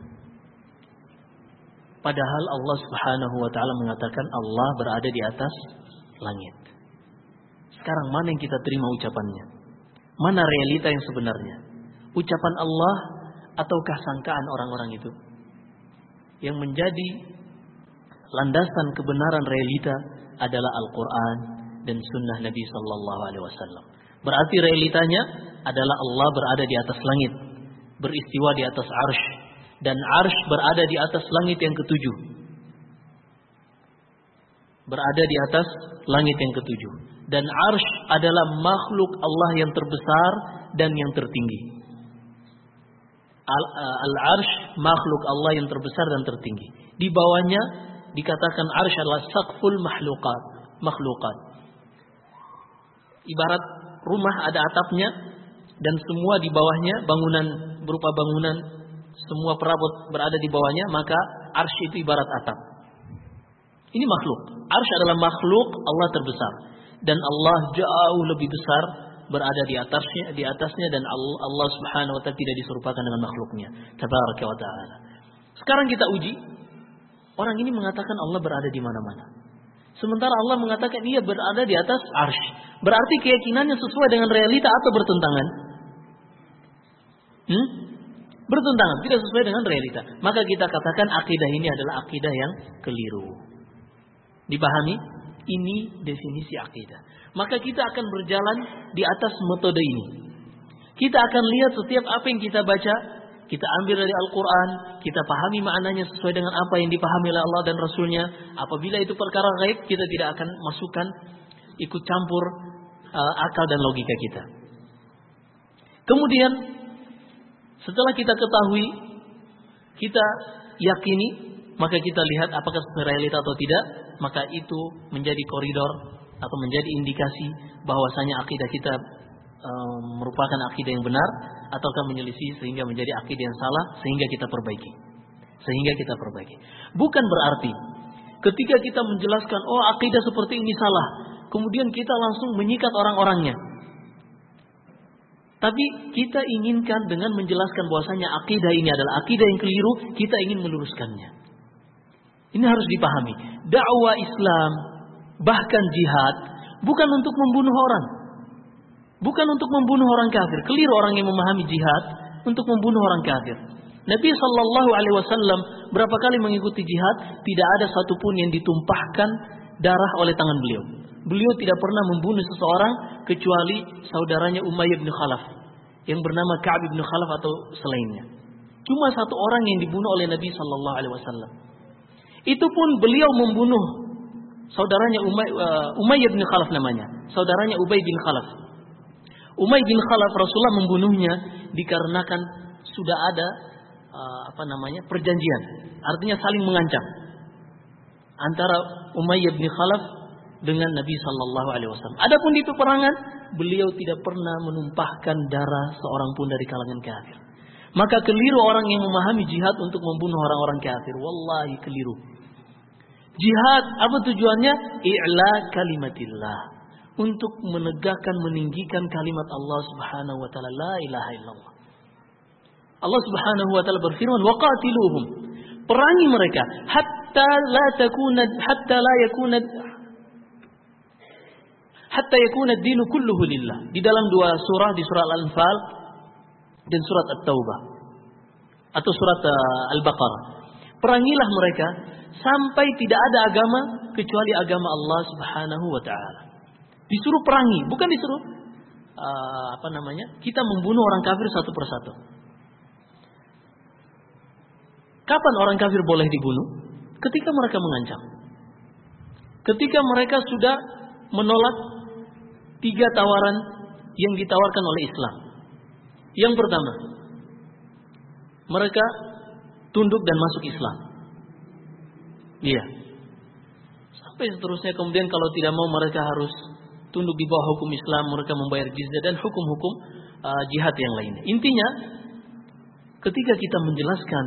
Padahal Allah Subhanahu wa taala mengatakan Allah berada di atas langit. Sekarang mana yang kita terima ucapannya? Mana realita yang sebenarnya? Ucapan Allah ataukah sangkaan orang-orang itu? Yang menjadi landasan kebenaran realita adalah Al-Quran dan Sunnah Nabi Sallallahu Alaihi Wasallam. Berarti realitanya adalah Allah berada di atas langit, beristiwa di atas arsy, dan arsy berada di atas langit yang ketujuh. Berada di atas langit yang ketujuh. Dan arsy adalah makhluk Allah yang terbesar dan yang tertinggi. Al-arsy makhluk Allah yang terbesar dan tertinggi. Di bawahnya dikatakan arsy adalah saqful makhlukat. Ibarat rumah ada atapnya dan semua di bawahnya bangunan berupa bangunan, semua perabot berada di bawahnya, maka arsy itu ibarat atap. Ini makhluk. Arsy adalah makhluk Allah terbesar dan Allah jauh lebih besar berada di atasnya dan Allah Subhanahu wa taala tidak diserupakan dengan makhluknya. Tabaraka wa taala. Sekarang kita uji. Orang ini mengatakan Allah berada di mana-mana. Sementara Allah mengatakan ia berada di atas arsy. Berarti keyakinannya sesuai dengan realita atau bertentangan? Bertentangan, tidak sesuai dengan realita. Maka kita katakan akidah ini adalah akidah yang keliru. Dipahami? Ini definisi akidah. Maka kita akan berjalan di atas metode ini. Kita akan lihat setiap apa yang kita baca, kita ambil dari Al-Quran, kita pahami maknanya sesuai dengan apa yang dipahami oleh Allah dan Rasulnya. Apabila itu perkara gaib, kita tidak akan masukkan, ikut campur akal dan logika kita. Kemudian setelah kita ketahui, kita yakini, maka kita lihat apakah sesuai realita atau tidak. Maka itu menjadi koridor atau menjadi indikasi bahwasanya akidah kita merupakan akidah yang benar ataukah menyelisih sehingga menjadi akidah yang salah sehingga kita perbaiki. Bukan berarti ketika kita menjelaskan akidah seperti ini salah, kemudian kita langsung menyikat orang-orangnya. Tapi kita inginkan dengan menjelaskan bahwasanya akidah ini adalah akidah yang keliru, kita ingin meluruskannya. Ini harus dipahami. Dakwah Islam, bahkan jihad, bukan untuk membunuh orang. Bukan untuk membunuh orang kafir. Keliru orang yang memahami jihad untuk membunuh orang kafir. Nabi Sallallahu Alaihi Wasallam berapa kali mengikuti jihad, tidak ada satupun yang ditumpahkan darah oleh tangan beliau. Beliau tidak pernah membunuh seseorang kecuali saudaranya Umayyah bin Khalaf yang bernama Ka'ab bin Khalaf atau selainnya. Cuma satu orang yang dibunuh oleh Nabi Sallallahu Alaihi Wasallam. Itu pun beliau membunuh saudaranya Umayyah bin Khalaf namanya, saudaranya Ubay bin Khalaf. Umayyah bin Khalaf Rasulullah membunuhnya dikarenakan sudah ada perjanjian, artinya saling mengancam antara Umayyah bin Khalaf dengan Nabi Sallallahu Alaihi Wasallam. Adapun di peperangan, beliau tidak pernah menumpahkan darah seorang pun dari kalangan kafir. Maka keliru orang yang memahami jihad untuk membunuh orang-orang kafir. Wallahi keliru. Jihad apa tujuannya? I'la kalimatillah. untuk menegakkan, meninggikan kalimat Allah Subhanahu wa taala, la ilaha illallah. Allah Subhanahu wa taala berfirman, waqatiluhum, perangi mereka hatta yakuna ad-dinu kulluhu lillah. Di dalam dua surah, di surah Al-Anfal dan surat At-Taubah atau surat Al-Baqarah. Perangilah mereka sampai tidak ada agama kecuali agama Allah Subhanahu wa taala. Disuruh perangi, bukan disuruh kita membunuh orang kafir satu persatu. Kapan orang kafir boleh dibunuh? Ketika mereka mengancam. Ketika mereka sudah menolak 3 tawaran yang ditawarkan oleh Islam. Yang pertama, mereka tunduk dan masuk Islam. Iya. Sampai seterusnya, kemudian kalau tidak mau mereka harus tunduk di bawah hukum Islam, mereka membayar jizyah dan hukum-hukum jihad yang lainnya. Intinya, ketika kita menjelaskan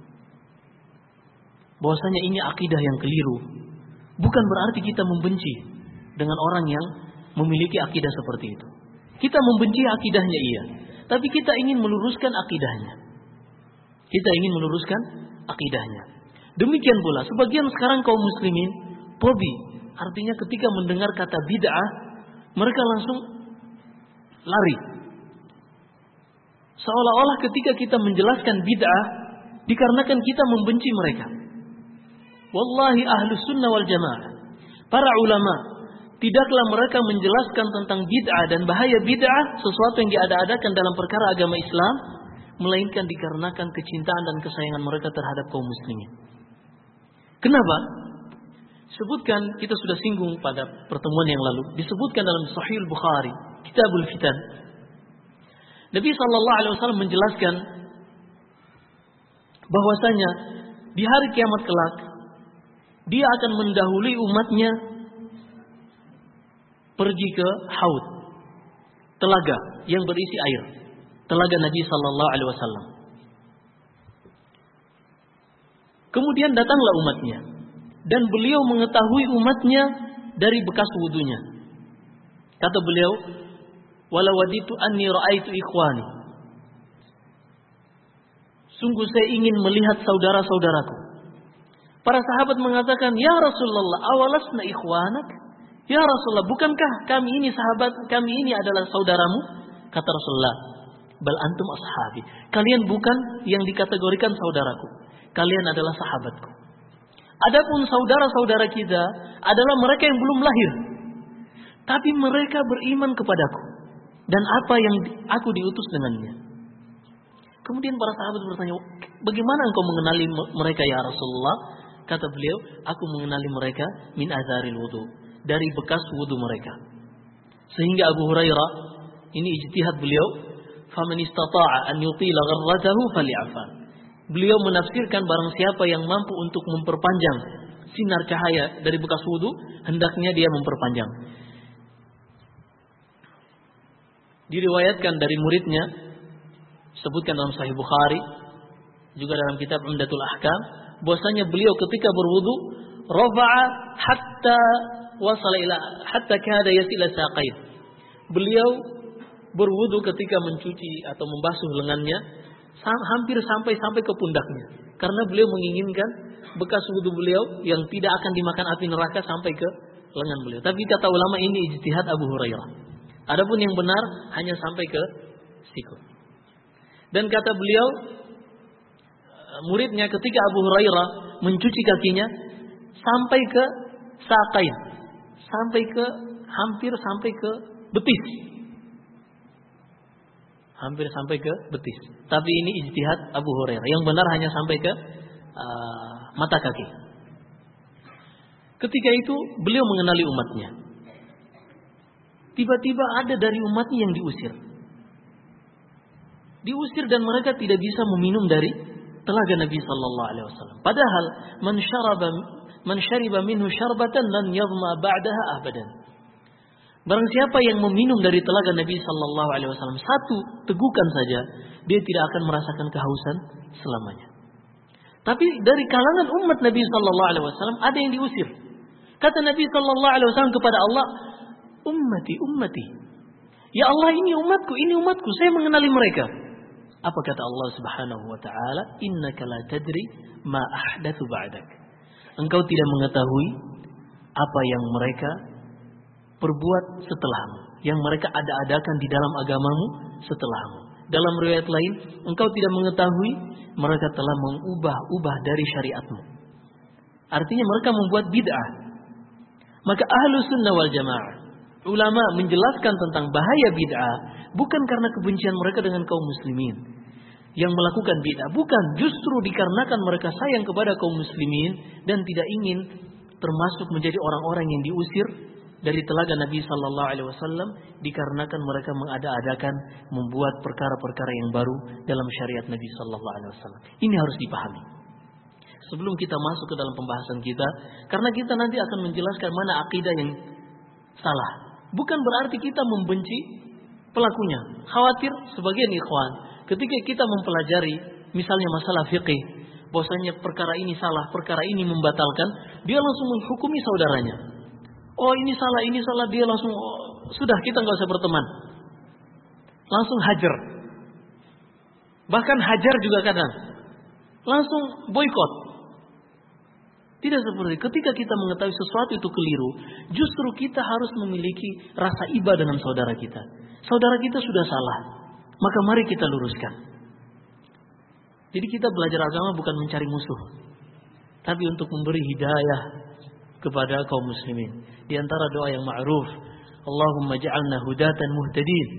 bahwasanya ini akidah yang keliru, bukan berarti kita membenci dengan orang yang memiliki akidah seperti itu. Kita membenci akidahnya, iya, tapi kita ingin meluruskan akidahnya. Kita ingin meluruskan akidahnya. Demikian pula sebagian sekarang kaum muslimin fobi, artinya ketika mendengar kata bid'ah mereka langsung lari. Seolah-olah ketika kita menjelaskan bid'ah dikarenakan kita membenci mereka. Wallahi ahlus sunnah wal jamaah, para ulama, tidaklah mereka menjelaskan tentang bid'ah dan bahaya bid'ah, sesuatu yang diada-adakan dalam perkara agama Islam, melainkan dikarenakan kecintaan dan kesayangan mereka terhadap kaum muslimin. Kenapa? Sebutkan, kita sudah singgung pada pertemuan yang lalu, disebutkan dalam Sahih Bukhari, Kitabul Fitan. Nabi SAW menjelaskan bahwasanya di hari kiamat kelak dia akan mendahului umatnya pergi ke haud, telaga yang berisi air, telaga Nabi SAW. Kemudian datanglah umatnya, dan beliau mengetahui umatnya dari bekas wudunya. Kata beliau, "Wala waditu anni ra'aitu ikhwani." Sungguh saya ingin melihat saudara-saudaraku. Para sahabat mengatakan, "Ya Rasulullah, awalasna ikhwanak?" "Ya Rasulullah, bukankah kami ini sahabat, kami ini adalah saudaramu?" Kata Rasulullah, "Bal antum ashabi." Kalian bukan yang dikategorikan saudaraku. Kalian adalah sahabatku. Adapun saudara-saudara kita adalah mereka yang belum lahir, tapi mereka beriman kepadaku dan apa yang aku diutus dengannya. Kemudian para sahabat bertanya, "Bagaimana engkau mengenali mereka ya Rasulullah?" Kata beliau, "Aku mengenali mereka min azaril wudu, dari bekas wudu mereka." Sehingga Abu Hurairah, ini ijtihad beliau, "Faman istata'a an yutila gharratahu faly'afal." Beliau menafsirkan barang siapa yang mampu untuk memperpanjang sinar cahaya dari bekas wudu, hendaknya dia memperpanjang. Diriwayatkan dari muridnya, sebutkan dalam Sahih Bukhari, juga dalam kitab Umdatul Ahkam, bahwasanya beliau ketika berwudu, rafa'a hatta wasala ila hatta kada yasila saqain. Beliau berwudu ketika mencuci atau membasuh lengannya hampir sampai ke pundaknya, karena beliau menginginkan bekas wudu beliau yang tidak akan dimakan api neraka sampai ke lengan beliau. Tapi kata ulama, ini ijtihad Abu Hurairah. Adapun yang benar hanya sampai ke siku. Dan kata beliau, muridnya ketika Abu Hurairah mencuci kakinya sampai ke saqain, hampir sampai ke betis. Hampir sampai ke betis. Tapi ini ijtihad Abu Hurairah. Yang benar hanya sampai ke mata kaki. Ketika itu beliau mengenali umatnya. Tiba-tiba ada dari umatnya yang diusir. Diusir dan mereka tidak bisa meminum dari telaga Nabi sallallahu alaihi wasallam. Padahal man syariba minhu syarbatan lan yadhma ba'daha abadan. Barang siapa yang meminum dari telaga Nabi sallallahu alaihi wasallam satu tegukan saja, dia tidak akan merasakan kehausan selamanya. Tapi dari kalangan umat Nabi sallallahu alaihi wasallam ada yang diusir. Kata Nabi sallallahu alaihi wasallam kepada Allah, ummati, ummati. Ya Allah, ini umatku, saya mengenali mereka. Apa kata Allah Subhanahu wa taala? Innaka la tadri ma ahdatsu ba'dak. Engkau tidak mengetahui apa yang mereka perbuat setelahmu, yang mereka ada-adakan di dalam agamamu setelahmu. Dalam riwayat lain, engkau tidak mengetahui mereka telah mengubah-ubah dari syariatmu. Artinya mereka membuat bid'ah. Maka Ahlus Sunnah wal Jamaah, ulama menjelaskan tentang bahaya bid'ah bukan karena kebencian mereka dengan kaum muslimin yang melakukan bid'ah, bukan, justru dikarenakan mereka sayang kepada kaum muslimin dan tidak ingin termasuk menjadi orang-orang yang diusir dari telaga Nabi sallallahu alaihi wasallam dikarenakan mereka mengada-adakan membuat perkara-perkara yang baru dalam syariat Nabi sallallahu alaihi wasallam. Ini harus dipahami sebelum kita masuk ke dalam pembahasan kita, karena kita nanti akan menjelaskan mana akidah yang salah. Bukan berarti kita membenci pelakunya. Khawatir sebagian ikhwan ketika kita mempelajari misalnya masalah fikih, bahwasanya perkara ini salah, perkara ini membatalkan, dia langsung menghukumi saudaranya. Oh ini salah, dia langsung sudah kita nggak usah berteman. Langsung hajar. Bahkan hajar juga kadang. Langsung boikot. Tidak seperti itu. Ketika kita mengetahui sesuatu itu keliru, justru kita harus memiliki rasa iba dengan saudara kita. Saudara kita sudah salah, maka mari kita luruskan. Jadi kita belajar agama bukan mencari musuh, tapi untuk memberi hidayah kepada kaum muslimin. Di antara doa yang ma'ruf, Allahumma ja'alna hudatan muhtadin.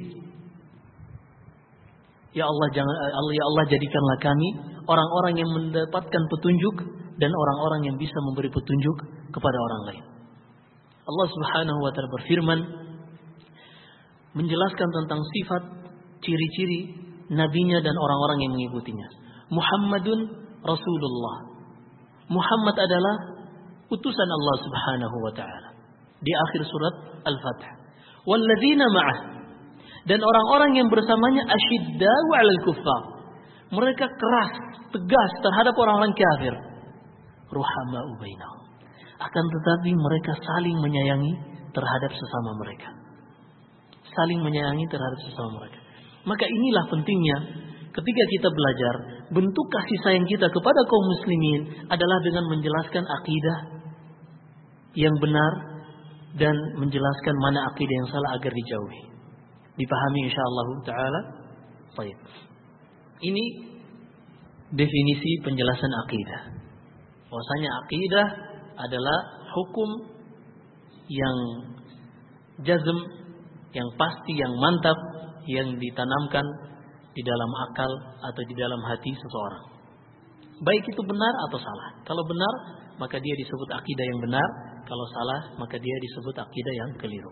Ya Allah jadikanlah kami orang-orang yang mendapatkan petunjuk dan orang-orang yang bisa memberi petunjuk kepada orang lain. Allah Subhanahu wa taala berfirman menjelaskan tentang sifat ciri-ciri nabinya dan orang-orang yang mengikutinya. Muhammadun Rasulullah. Muhammad adalah utusan Allah Subhanahu wa taala. Di akhir surat Al-Fath. Walladzina ma'ah. Dan orang-orang yang bersamanya asyidda'u 'alal kuffar. Mereka keras, tegas terhadap orang-orang kafir. Ruhama'u bainahum. Akan tetapi mereka saling menyayangi terhadap sesama mereka. Saling menyayangi terhadap sesama mereka. Maka inilah pentingnya ketika kita belajar, bentuk kasih sayang kita kepada kaum muslimin adalah dengan menjelaskan akidah yang benar dan menjelaskan mana akidah yang salah agar dijauhi. Dipahami insyaallah taala. Baik. Ini definisi penjelasan akidah. Bahwasanya akidah adalah hukum yang jazm, yang pasti, yang mantap, yang ditanamkan di dalam akal atau di dalam hati seseorang. Baik itu benar atau salah. Kalau benar, maka dia disebut akidah yang benar. Kalau salah, maka dia disebut akidah yang keliru.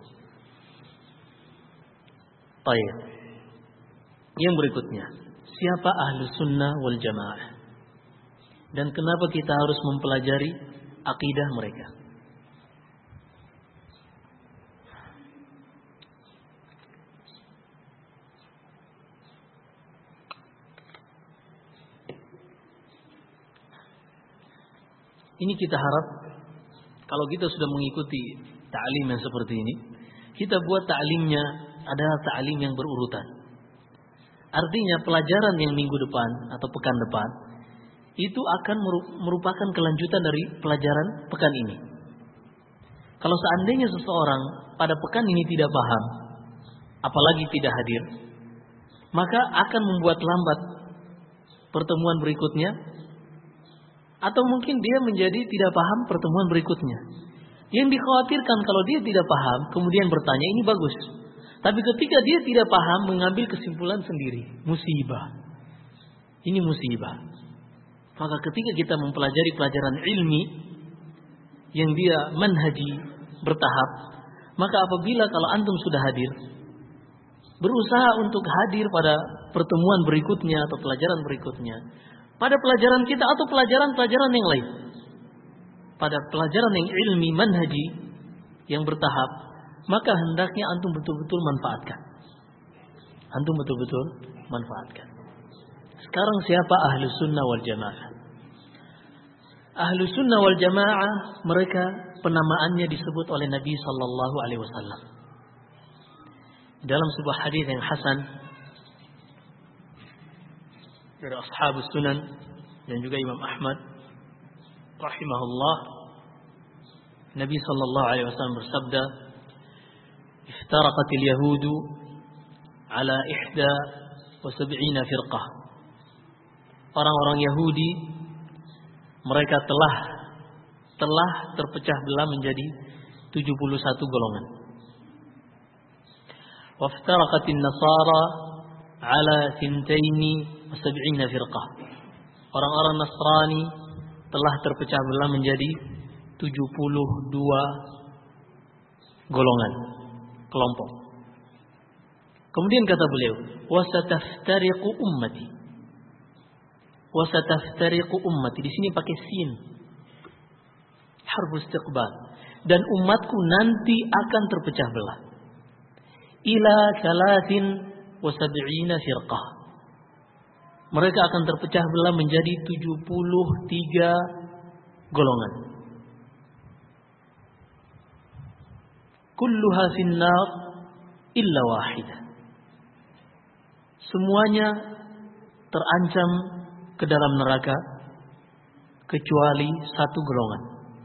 Baik. Yang berikutnya, siapa Ahlus Sunnah wal Jamaah? Dan kenapa kita harus mempelajari akidah mereka? Ini kita harap kalau kita sudah mengikuti ta'lim yang seperti ini, kita buat ta'limnya adalah ta'lim yang berurutan. Artinya pelajaran yang minggu depan atau pekan depan itu akan merupakan kelanjutan dari pelajaran pekan ini. Kalau seandainya seseorang pada pekan ini tidak paham, apalagi tidak hadir, maka akan membuat lambat pertemuan berikutnya, atau mungkin dia menjadi tidak paham pertemuan berikutnya. Yang dikhawatirkan kalau dia tidak paham, kemudian bertanya, ini bagus. Tapi ketika dia tidak paham, mengambil kesimpulan sendiri, musibah. Ini musibah. Maka ketika kita mempelajari pelajaran ilmi yang dia manhaji bertahap, maka apabila kalau antum sudah hadir, berusaha untuk hadir pada pertemuan berikutnya atau pelajaran berikutnya, pada pelajaran kita atau pelajaran-pelajaran yang lain, pada pelajaran yang ilmi manhaji yang bertahap, maka hendaknya antum betul-betul manfaatkan. Antum betul-betul manfaatkan. Sekarang siapa Ahlus Sunnah wal Jamaah? Ahlus Sunnah wal Jamaah, mereka penamaannya disebut oleh Nabi sallallahu alaihi wasallam. dalam sebuah hadis yang hasan dari Ashabus Sunan dan juga Imam Ahmad rahimahullah, Nabi sallallahu alaihi wasallam bersabda, "Iftaraqatil yahudu ala 71 firqah." Orang-orang Yahudi mereka telah terpecah belah menjadi 71 golongan. Waftaraqatin nasara ala 72 firqah. Orang-orang Nasrani telah terpecah belah menjadi 72 golongan, kelompok. Kemudian kata beliau, wasataftariqu ummati. Wasataftariqu ummati, di sini pakai sin, harfu istiqbal. Dan umatku nanti akan terpecah belah ila 73 firqah. Mereka akan terpecah belah menjadi 73 golongan. Kulluha finnar illa wahidah. Semuanya terancam ke dalam neraka kecuali satu golongan.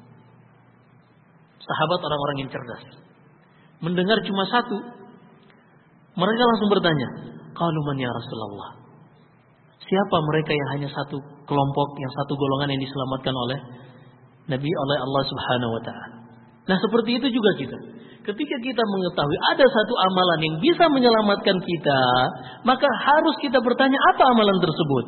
Sahabat orang-orang yang cerdas mendengar cuma satu, mereka langsung bertanya, qalu man ya Rasulullah? Siapa mereka yang hanya satu kelompok, yang satu golongan yang diselamatkan oleh Nabi, oleh Allah Subhanahu wa taala? Nah, seperti itu juga kita. Ketika kita mengetahui ada satu amalan yang bisa menyelamatkan kita, maka harus kita bertanya apa amalan tersebut.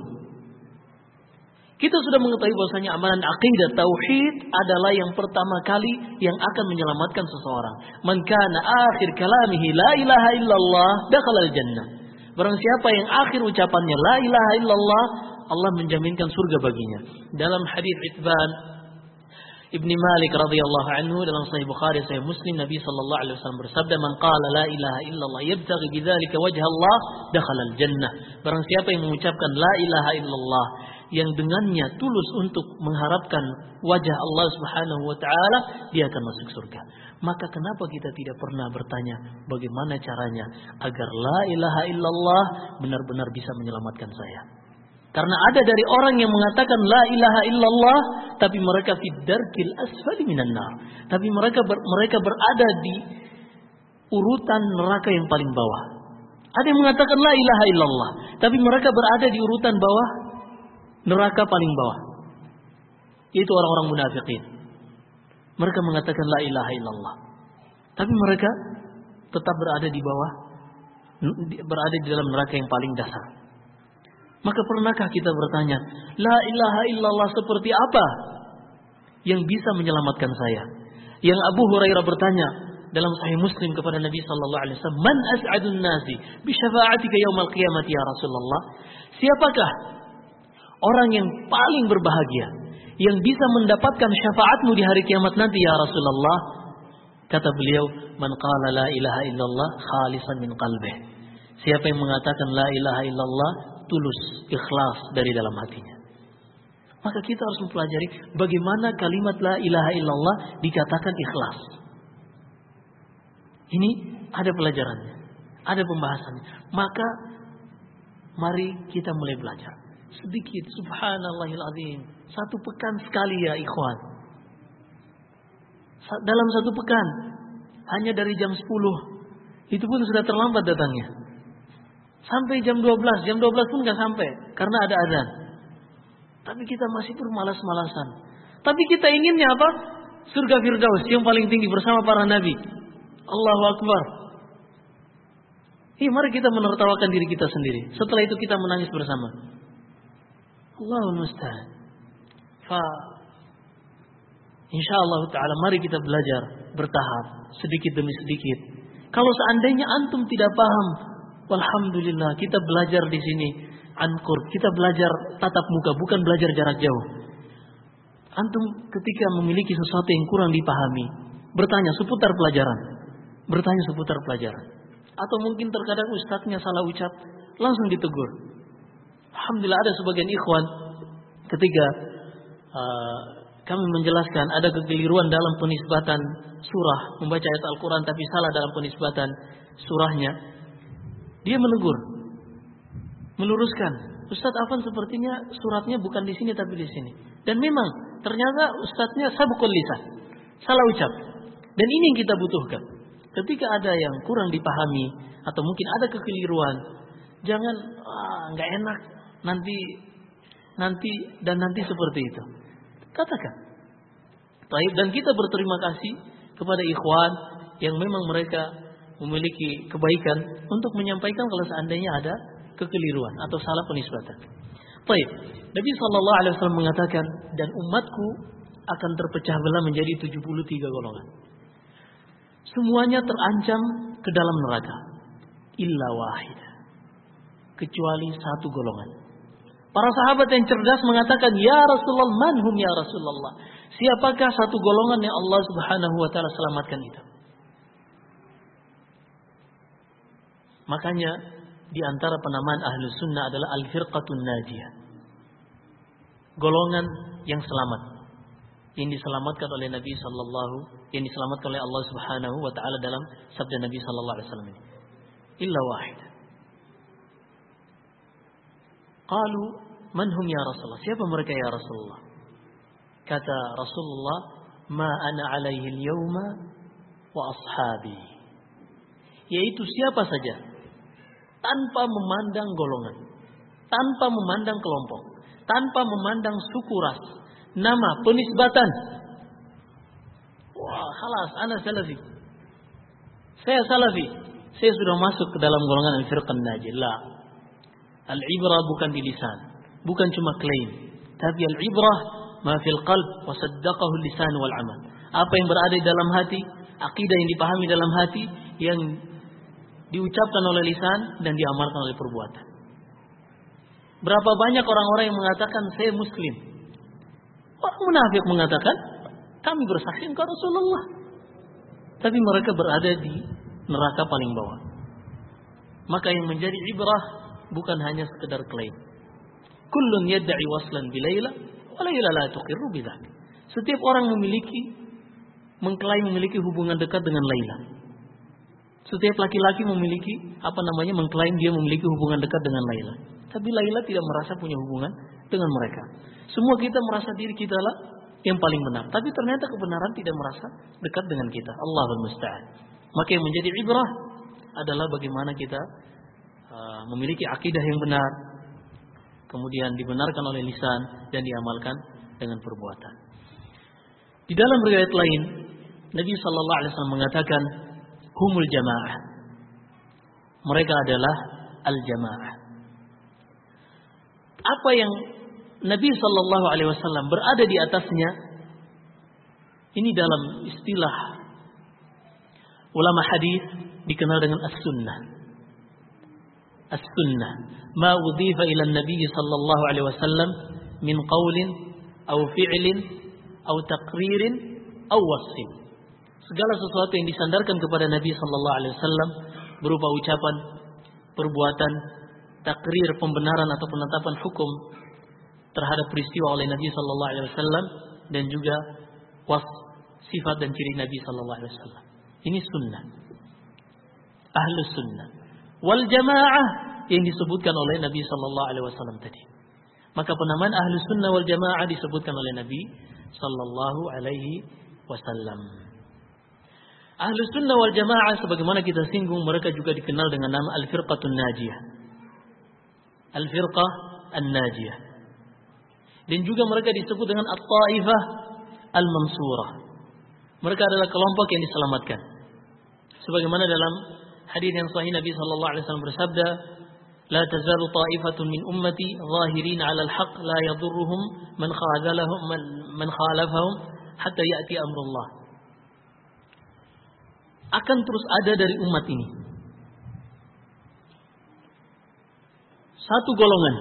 Kita sudah mengetahui bahwasanya amalan aqidah tauhid adalah yang pertama kali yang akan menyelamatkan seseorang. Man kana akhir kalamihi la ilaha illallah dakhala al-jannah. Barang siapa yang akhir ucapannya la ilaha illallah, Allah menjaminkan surga baginya. Dalam hadis Itban Ibni Malik radhiyallahu anhu dalam Sahih Bukhari, Sahih Muslim, Nabi sallallahu alaihi wasallam bersabda, "Man qala la ilaha illallah yabtaghi bidzalika wajha Allah, dakhala al-jannah." Barang siapa yang mengucapkan la ilaha illallah yang dengannya tulus untuk mengharapkan wajah Allah Subhanahu wa taala, dia akan masuk surga. Maka kenapa kita tidak pernah bertanya bagaimana caranya agar la ilaha illallah benar-benar bisa menyelamatkan saya? Karena ada dari orang yang mengatakan la ilaha illallah tapi mereka fi darkil asfali minan nar. Tapi mereka berada di urutan neraka yang paling bawah. Ada yang mengatakan la ilaha illallah tapi mereka berada di urutan bawah neraka paling bawah. Itu orang-orang munafikin. Mereka mengatakan la ilaha illallah tapi mereka tetap berada di bawah, berada di dalam neraka yang paling dasar. Maka pernahkah kita bertanya, la ilaha illallah seperti apa yang bisa menyelamatkan saya? Yang Abu Hurairah bertanya dalam Sahih Muslim kepada Nabi sallallahu alaihi wasallam, "Man as'adun nasi bi syafa'atika yaumil qiyamati ya Rasulullah?" Siapakah orang yang paling berbahagia yang bisa mendapatkan syafaatmu di hari kiamat nanti ya Rasulullah? Kata beliau, "Man qala la ilaha illallah khalisan min qalbih." Siapa yang mengatakan la ilaha illallah tulus, ikhlas dari dalam hatinya. Maka kita harus mempelajari bagaimana kalimat la ilaha illallah dikatakan ikhlas. Ini ada pelajarannya, ada pembahasannya. Maka mari kita mulai belajar. Sedikit, subhanallahil azim. Satu pekan sekali ya ikhwan. Dalam satu pekan, hanya dari jam 10, itu pun sudah terlambat datangnya. Sampai jam 12 pun gak sampai karena ada azan. Tapi kita masih bermalas-malasan. Tapi kita inginnya apa? Surga Firdaus yang paling tinggi bersama para nabi. Allahu Akbar. Mari kita menertawakan diri kita sendiri. Setelah itu kita menangis bersama. Allahul musta'an. Insyaallah ta'ala mari kita belajar bertahap, sedikit demi sedikit. Kalau seandainya antum tidak paham, alhamdulillah kita belajar di sini ankur, kita belajar tatap muka, bukan belajar jarak jauh. Antum ketika memiliki sesuatu yang kurang dipahami, bertanya seputar pelajaran. Atau mungkin terkadang ustadznya salah ucap, langsung ditegur. Alhamdulillah ada sebagian ikhwan ketika kami menjelaskan ada kekeliruan dalam penisbatan surah, membaca ayat Al-Quran tapi salah dalam penisbatan surahnya. Dia menegur, meluruskan. Ustadz Afan sepertinya suratnya bukan di sini tapi di sini. Dan memang ternyata ustadznya sabqul lisan, salah ucap. Dan ini yang kita butuhkan. Ketika ada yang kurang dipahami atau mungkin ada kekeliruan, jangan nggak enak nanti seperti itu. Katakan. Baik, dan kita berterima kasih kepada ikhwan yang memang mereka memiliki kebaikan untuk menyampaikan kalau seandainya ada kekeliruan atau salah penisbatan. Baik, Nabi sallallahu alaihi wasallam mengatakan, dan umatku akan terpecah belah menjadi 73 golongan. Semuanya terancam ke dalam neraka illa wahid, kecuali satu golongan. Para sahabat yang cerdas mengatakan, "Ya Rasulullah, manhum ya Rasulullah?" Siapakah satu golongan yang Allah Subhanahu wa taala selamatkan itu? Makanya di antara penamaan Ahlus Sunnah adalah al-firqatun najiyah. Golongan yang selamat. Yang diselamatkan oleh Nabi yang diselamatkan oleh Allah Subhanahu wa taala dalam sabda Nabi sallallahu alaihi wasallam ini. Illa wahid. Qalu, "Man hum ya Rasulullah?" Siapa mereka ya Rasulullah? Kata Rasulullah, "Ma ana alaihi al-yawma wa ashabi." Yaitu siapa saja tanpa memandang golongan, tanpa memandang kelompok, tanpa memandang suku ras, nama, penisbatan. Wah, khalas, ana salafi. Saya salafi. Saya sudah masuk ke dalam golongan al-firqan najiyah. La. Al-ibrah bukan di lisan, bukan cuma klaim, tapi al-ibrah ma fil qalb wa saddaqahu lisan wal amal. Apa yang berada di dalam hati, akidah yang dipahami dalam hati, yang diucapkan oleh lisan dan diamalkan oleh perbuatan. Berapa banyak orang-orang yang mengatakan saya muslim. Orang munafik mengatakan kami bersaksi engkau Rasulullah. Tapi mereka berada di neraka paling bawah. Maka yang menjadi ibrah bukan hanya sekedar klaim. Kullun yad'i waslan bi Laila wa Laila la tuqirru bidzak. Setiap orang mengklaim memiliki hubungan dekat dengan Laila. Setiap laki-laki mengklaim dia memiliki hubungan dekat dengan Laila. Tapi Laila tidak merasa punya hubungan dengan mereka. Semua kita merasa diri kita lah yang paling benar. Tapi ternyata kebenaran tidak merasa dekat dengan kita. Allahul musta'an. Maka yang menjadi ibrah adalah bagaimana kita memiliki akidah yang benar, kemudian dibenarkan oleh lisan dan diamalkan dengan perbuatan. Di dalam riwayat lain, Nabi sallallahu alaihi wasallam mengatakan, humul jamaah. Mereka adalah al-jamaah. Apa yang Nabi sallallahu alaihi wasallam berada di atasnya, ini dalam istilah ulama hadis dikenal dengan as-sunnah. As-sunnah, ma udhifa ila an-nabi sallallahu alaihi wasallam min qaulin aw fi'lin aw taqririn aw wasfin. Segala sesuatu yang disandarkan kepada Nabi sallallahu alaihi wasallam berupa ucapan, perbuatan, takrir, pembenaran atau penetapan hukum terhadap peristiwa oleh Nabi sallallahu alaihi wasallam dan juga sifat dan ciri Nabi sallallahu alaihi wasallam. Ini sunnah. Ahlus sunnah wal jamaah yang disebutkan oleh Nabi sallallahu alaihi wasallam tadi. Maka penamaan Ahlus sunnah wal jamaah disebutkan oleh Nabi sallallahu alaihi wasallam. Ahlus sunnah wal jamaah sebagaimana kita singgung, mereka juga dikenal dengan nama al-firqatun najiyah. Al-firqah an-najiyah. Dan juga mereka disebut dengan at-taifah al-mansurah. Mereka adalah kelompok yang diselamatkan. Sebagaimana dalam hadis yang sahih Nabi sallallahu alaihi wasallam bersabda, "La tazalu ta'ifatun min ummati zahirin 'ala al-haq la yadurruhum man khalafahum hatta ya'ti amrullah." Akan terus ada dari umat ini satu golongan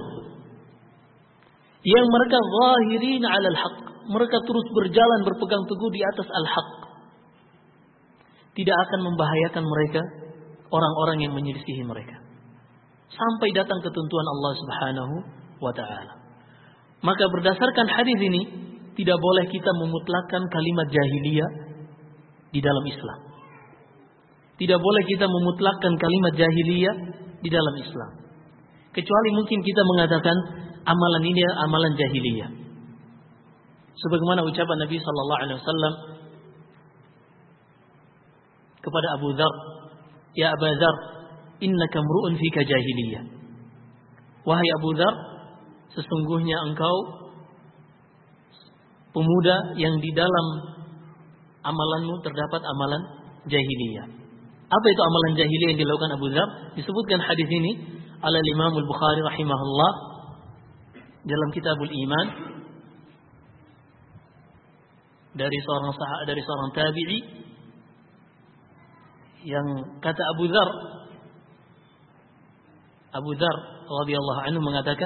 yang mereka zahirin 'ala al-haq, mereka terus berjalan berpegang teguh di atas al-haq. Tidak akan membahayakan mereka orang-orang yang menyelisihi mereka sampai datang ketentuan Allah Subhanahu wa taala. Maka berdasarkan hadis ini tidak boleh kita memutlakkan kalimat jahiliyah di dalam Islam. Tidak boleh kita memutlakkan kalimat jahiliyah di dalam Islam. Kecuali mungkin kita mengatakan amalan ini amalan jahiliyah. Sebagaimana ucapan Nabi sallallahu alaihi wasallam kepada Abu Dzar, "Ya Abu Dzar, innaka mru'un fika jahiliyah." Wahai Abu Dzar, sesungguhnya engkau pemuda yang di dalam amalanmu terdapat amalan jahiliyah. Apa itu amalan jahiliyah yang dilakukan Abu Dzar? Disebutkan hadis ini oleh Imam Al-Bukhari rahimahullah dalam Kitabul Iman dari seorang tabi'i yang kata Abu Dzar radhiyallahu anhu mengatakan,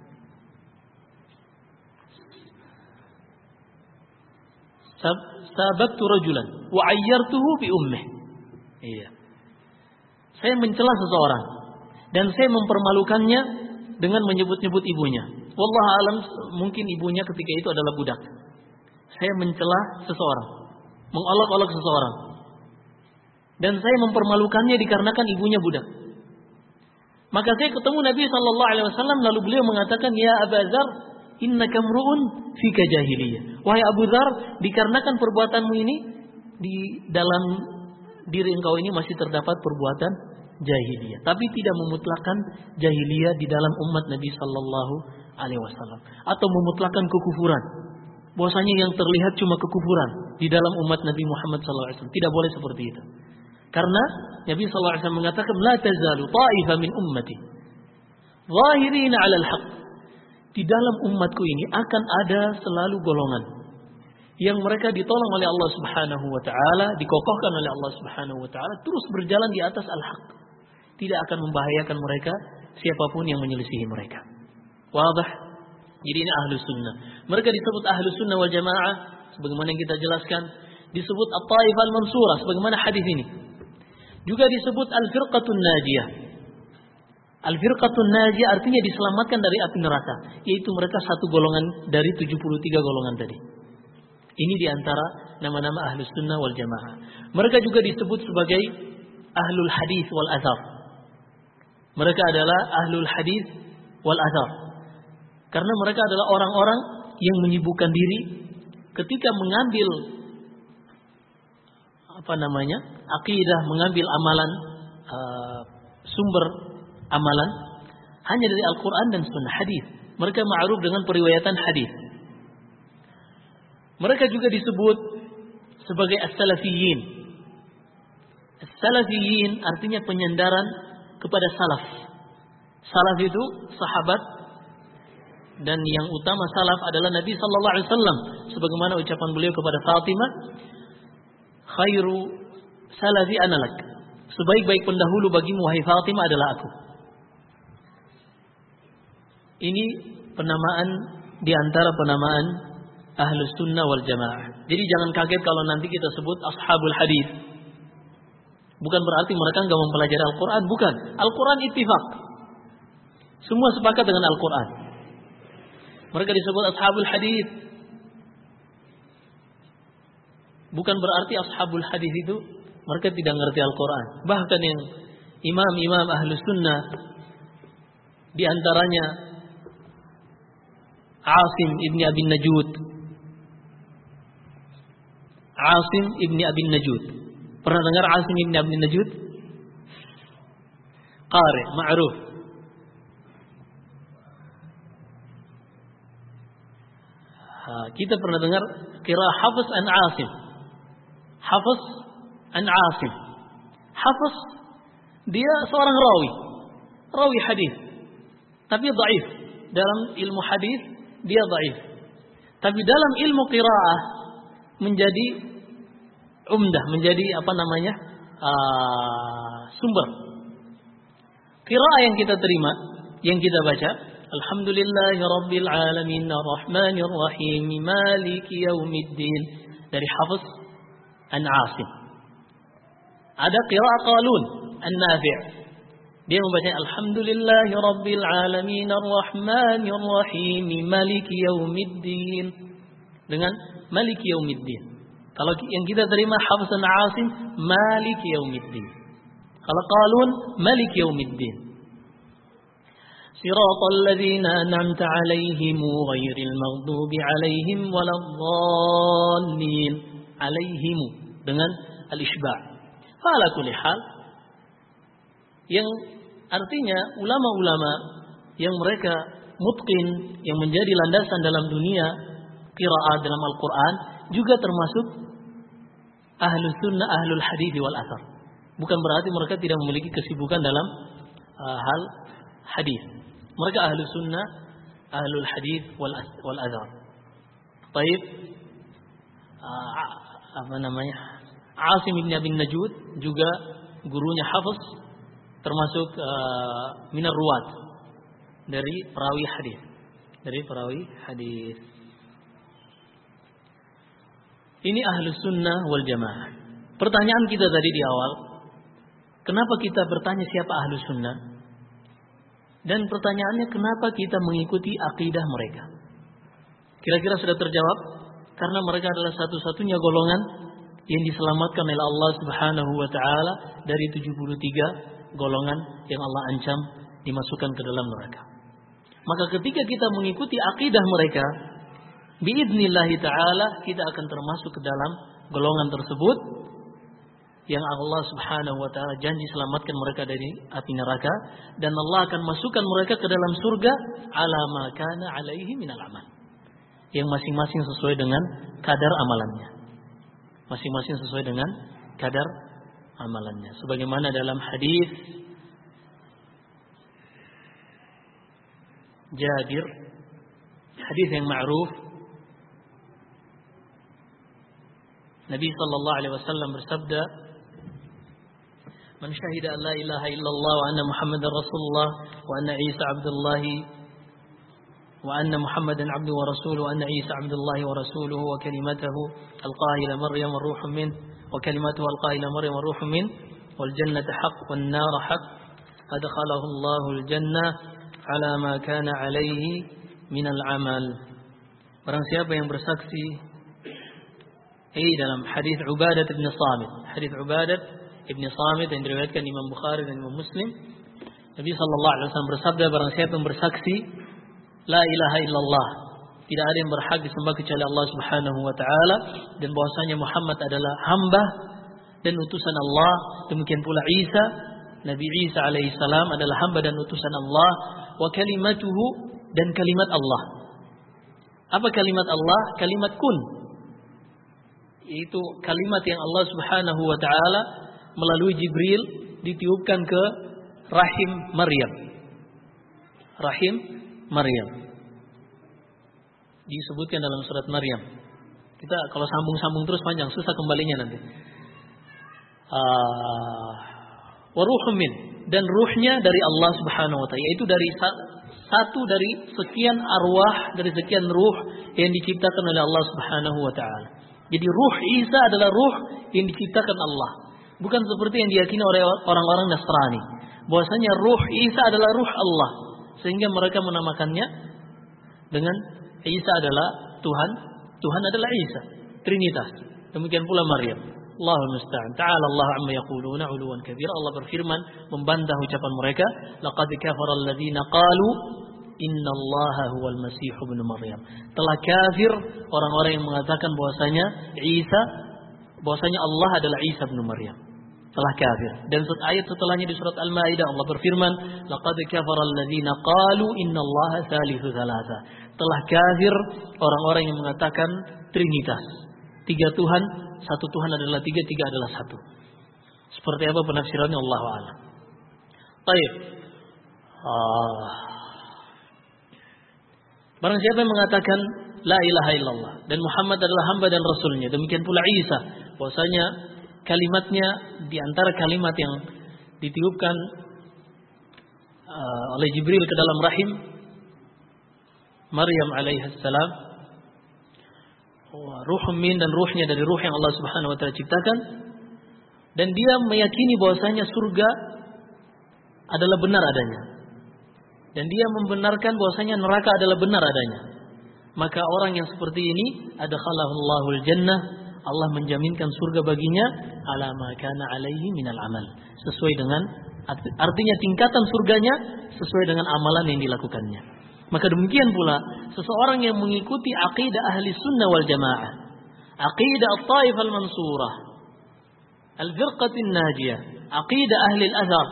sababtu rajulan wa ayyartuhu bi ummih. Iya. Saya mencela seseorang dan saya mempermalukannya dengan menyebut-nyebut ibunya. Wallahu alam, mungkin ibunya ketika itu adalah budak. Saya mencela seseorang, mengolok-olok seseorang, dan saya mempermalukannya dikarenakan ibunya budak. Maka saya ketemu Nabi sallallahu alaihi wasallam, lalu beliau mengatakan, "Ya Abu Dzar, innaka mru'un fika jahiliyah." Wahai Abu Dzar, dikarenakan perbuatanmu ini, di dalam diri engkau ini masih terdapat perbuatan jahiliyah, tapi tidak memutlakkan jahiliyah di dalam umat Nabi sallallahu alaihi wasallam, atau memutlakkan kekufuran. Bahwasanya yang terlihat cuma kekufuran di dalam umat Nabi Muhammad sallallahu alaihi wasallam. Tidak boleh seperti itu. Karena Nabi sallallahu alaihi wasallam mengatakan, "La tazalu ta'ifah min ummati zahirina 'alal haqq." Di dalam umatku ini akan ada selalu golongan yang mereka ditolong oleh Allah Subhanahu wa taala, dikokohkan oleh Allah Subhanahu wa taala, terus berjalan di atas al-haq. Tidak akan membahayakan mereka siapapun yang menyelisihi mereka. Wadah. Jadi ini ahlus sunnah. Mereka disebut ahlus sunnah wal jamaah sebagaimana yang kita jelaskan, disebut at-taifah al-mansurah sebagaimana hadis ini. Juga disebut al-firqatun najiyah. Al-firqatun najiyah artinya diselamatkan dari api neraka, yaitu mereka satu golongan dari 73 golongan tadi. Ini diantara nama-nama ahlus sunnah wal jamaah. Mereka juga disebut sebagai ahlul hadis wal athar. Mereka adalah ahlul hadis wal athar. Karena mereka adalah orang-orang yang menyibukkan diri ketika mengambil akidah, mengambil amalan, sumber amalan hanya dari Al-Quran dan Sunnah hadis. Mereka ma'ruf dengan periwayatan hadis. Mereka juga disebut sebagai as-salafiyyin. As-salafiyyin artinya penyandaran kepada salaf. Salaf itu sahabat, dan yang utama salaf adalah Nabi sallallahu alaihi wasallam, sebagaimana ucapan beliau kepada Fatimah, "Khairu salafi analak." Sebaik-baik pendahulu bagimu wahai Fatimah adalah aku. Ini penamaan di antara penamaan ahlus sunnah wal jamaah. Jadi jangan kaget kalau nanti kita sebut ashabul hadis. Bukan berarti mereka enggak mempelajari Al-Quran, bukan. Al-Quran ittifaq. Semua sepakat dengan Al-Quran. Mereka disebut ashabul hadis. Bukan berarti ashabul hadis itu mereka tidak mengerti Al-Quran. Bahkan yang imam-imam ahlus sunnah, di antaranya Asim ibni Abi Najud. Asim ibni Abi Najud. Pernah dengar Asim ibni Abi Najud? Qari, ma'ruf. Kita pernah dengar qiraah Hafiz an Asim. Hafiz an Asim. Hafiz dia seorang rawi hadis, tapi dhaif. Dalam ilmu hadis dia dhaif. Tapi dalam ilmu qiraah menjadi umdah, menjadi sumber. Qiraah yang kita terima, yang kita baca, Alhamdulillahi Rabbil Alamin Ar-Rahmanir Rahim Maliki Yaumiddin, dari Hafiz an Asim. Ada qiraah Qalun an-Nafi', dia membaca Alhamdulillahi Rabbil Alamin Ar-Rahmanir Rahim Maliki Yaumiddin dengan Maliki Yaumiddin. Kalau yang kita terima Hafiz an Asim Maliki Yaumiddin. Kalau Qalun Maliki Yaumiddin. Siratal ladzina an'amta 'alaihim ghairil maghdubi 'alaihim waladdallin. 'Alaihim dengan al-isba'. Fala kulli hal, yang artinya ulama-ulama yang mereka mutqin, yang menjadi landasan dalam dunia qiraat dalam Al-Quran, juga termasuk ahlus sunnah, ahlul hadis wal athar. Bukan berarti mereka tidak memiliki kesibukan dalam hal hadis. Mereka ahlus sunnah, ahlul hadis wal athar. Baik, Asim bin Abi Najud juga gurunya Hafiz, termasuk minar ruwat, dari perawi hadis. Ini ahlus sunnah wal jamaah. Pertanyaan kita tadi di awal, kenapa kita bertanya siapa ahlus sunnah? Dan pertanyaannya, kenapa kita mengikuti akidah mereka? Kira-kira sudah terjawab? Karena mereka adalah satu-satunya golongan yang diselamatkan oleh Allah Subhanahu wa taala dari 73 golongan yang Allah ancam dimasukkan ke dalam neraka. Maka ketika kita mengikuti akidah mereka, biiznillah taala kita akan termasuk ke dalam golongan tersebut yang Allah Subhanahu wa taala janji selamatkan mereka dari api neraka, dan Allah akan masukkan mereka ke dalam surga ala ma kana alaihi minal amal. Yang masing-masing sesuai dengan kadar amalannya. Masing-masing sesuai dengan kadar amalannya. Sebagaimana dalam hadis Jabir, hadis yang ma'ruf, Nabi sallallahu alaihi wasallam bersabda, "Man syahida an la ilaha illallah wa anna Muhammadar Rasulullah wa anna Isa Abdullahi wa anna Muhammadan abduhu wa rasuluhu wa anna Isa Abdullahi wa rasuluhu wa kalimatuhu alqaha ila Maryam wa ruhun min wa kalimatuhu alqaha ila Maryam wa ruhun min wal jannatu haqq wan nar haqq adkhalahu Allahu al jannah ala ma kana alaihi minal amal." Barang siapa yang bersaksi dalam hadis Ubadah bin Samit, hadis Ubadah bin Samit yang diriwayatkan Imam Bukhari dan Imam Muslim, Nabi sallallahu alaihi wasallam bersabda, barang siapa yang bersaksi la ilaha illallah, tidak ada yang berhak disembah kecuali Allah Subhanahu wa taala, dan bahwasanya Muhammad adalah hamba dan utusan Allah, demikian pula Isa, Nabi Isa alaihi salam adalah hamba dan utusan Allah, wa kalimatuhu, dan kalimat Allah. Apa kalimat Allah? Kalimat kun. Itu kalimat yang Allah Subhanahu wa taala melalui Jibril ditiupkan ke rahim Maryam. Rahim Maryam disebutkan dalam surat Maryam. Kita kalau sambung-sambung terus panjang, susah kembalinya nanti. Wa ruhum min, dan ruhnya dari Allah Subhanahu wa taala, yaitu dari satu dari sekian arwah, dari sekian ruh yang diciptakan oleh Allah Subhanahu wa taala. Jadi ruh Isa adalah ruh yang diciptakan Allah. Bukan seperti yang diyakini oleh orang-orang Nasrani, bahwasanya ruh Isa adalah ruh Allah, sehingga mereka menamakannya dengan Isa adalah Tuhan, Tuhan adalah Isa, Trinitas. Demikian pula Maryam. Allahul musta'an. Ta'ala Allah amma yaquluna 'uluwan kabira. Allah berfirman membantah ucapan mereka, laqad kafara alladziina qalu innallaha huwal masih ibnu Maryam. Telah kafir orang-orang yang mengatakan bahwasanya Allah adalah Isa bin Maryam. Telah kafir. Dan ayat setelahnya di surat Al-Maidah Allah berfirman, laqad kafara alladziina qalu innallaha tsalitsu tsalatsa. Telah kafir orang-orang yang mengatakan Trinitas. Tiga Tuhan, satu Tuhan adalah tiga, tiga adalah satu. Seperti apa penafsirannya Allahu a'lam. Baik. Barang siapa yang mengatakan la ilaha illallah dan Muhammad adalah hamba dan rasulnya, demikian pula Isa, bahwasanya kalimatnya di antara kalimat yang ditiupkan oleh Jibril ke dalam rahim Maryam alaihissalam, ruhum min, dan ruhnya dari ruh yang Allah Subhanahu wa taala ciptakan, dan dia meyakini bahwasanya surga adalah benar adanya, dan dia membenarkan bahwasanya neraka adalah benar adanya. Maka orang yang seperti ini adkhalahul jannah, Allah menjaminkan surga baginya ala ma kana alaihi minal amal, sesuai dengan Artinya tingkatan surganya sesuai dengan amalan yang dilakukannya. Maka demikian pula seseorang yang mengikuti aqidah ahli sunnah wal jamaah, aqidah at-taifah al-mansurah, al-firqatin najiyah, aqidah ahli al-athar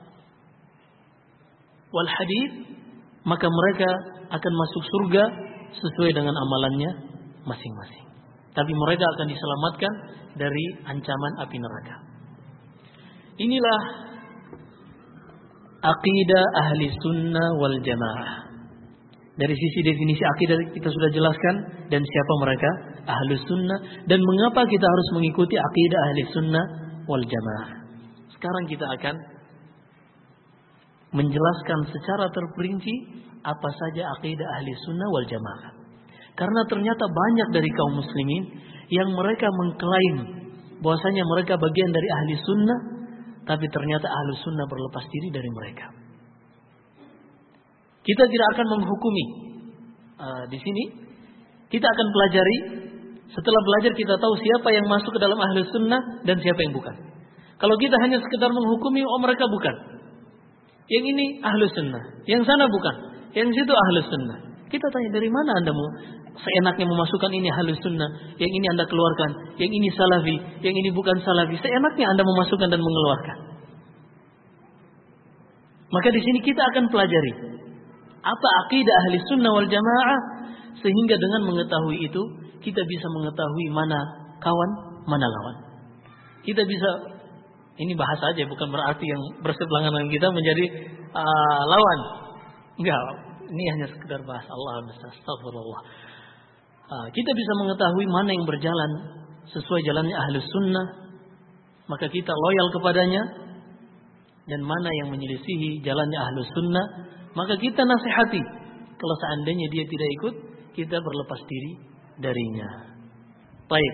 wal hadith, maka mereka akan masuk surga sesuai dengan amalannya masing-masing. Tapi mereka akan diselamatkan dari ancaman api neraka. Inilah aqidah ahli sunnah wal jamaah. Dari sisi definisi akidah kita sudah jelaskan dan siapa mereka ahli sunnah dan mengapa kita harus mengikuti akidah ahli sunnah wal jamaah. Sekarang kita akan menjelaskan secara terperinci apa saja akidah ahli sunnah wal jamaah. Karena ternyata banyak dari kaum muslimin yang mereka mengklaim bahwasanya mereka bagian dari ahli sunnah, tapi ternyata ahli sunnah berlepas diri dari mereka. Kita tidak akan menghukumi di sini. Kita akan pelajari. Setelah belajar kita tahu siapa yang masuk ke dalam ahli sunnah dan siapa yang bukan. Kalau kita hanya sekedar menghukumi, oh mereka bukan. Yang ini ahli sunnah, yang sana bukan, yang situ ahli sunnah. Kita tanya, dari mana Anda mau seenaknya memasukkan ini ahli sunnah, yang ini Anda keluarkan, yang ini salafi, yang ini bukan salafi. Seenaknya Anda memasukkan dan mengeluarkan. Maka di sini kita akan pelajari apa akidah ahli sunnah wal jamaah, sehingga dengan mengetahui itu kita bisa mengetahui mana kawan, mana lawan. Kita bisa, ini bahasa aja, bukan berarti yang berseberangan dengan kita menjadi lawan. Enggak, ini hanya sekedar bahasa. Allah astagfirullah. Kita bisa mengetahui mana yang berjalan sesuai jalannya ahli sunnah, maka kita loyal kepadanya, dan mana yang menyelisihi jalannya ahli sunnah, maka kita nasihati. Kalau seandainya dia tidak ikut, kita berlepas diri darinya. Baik.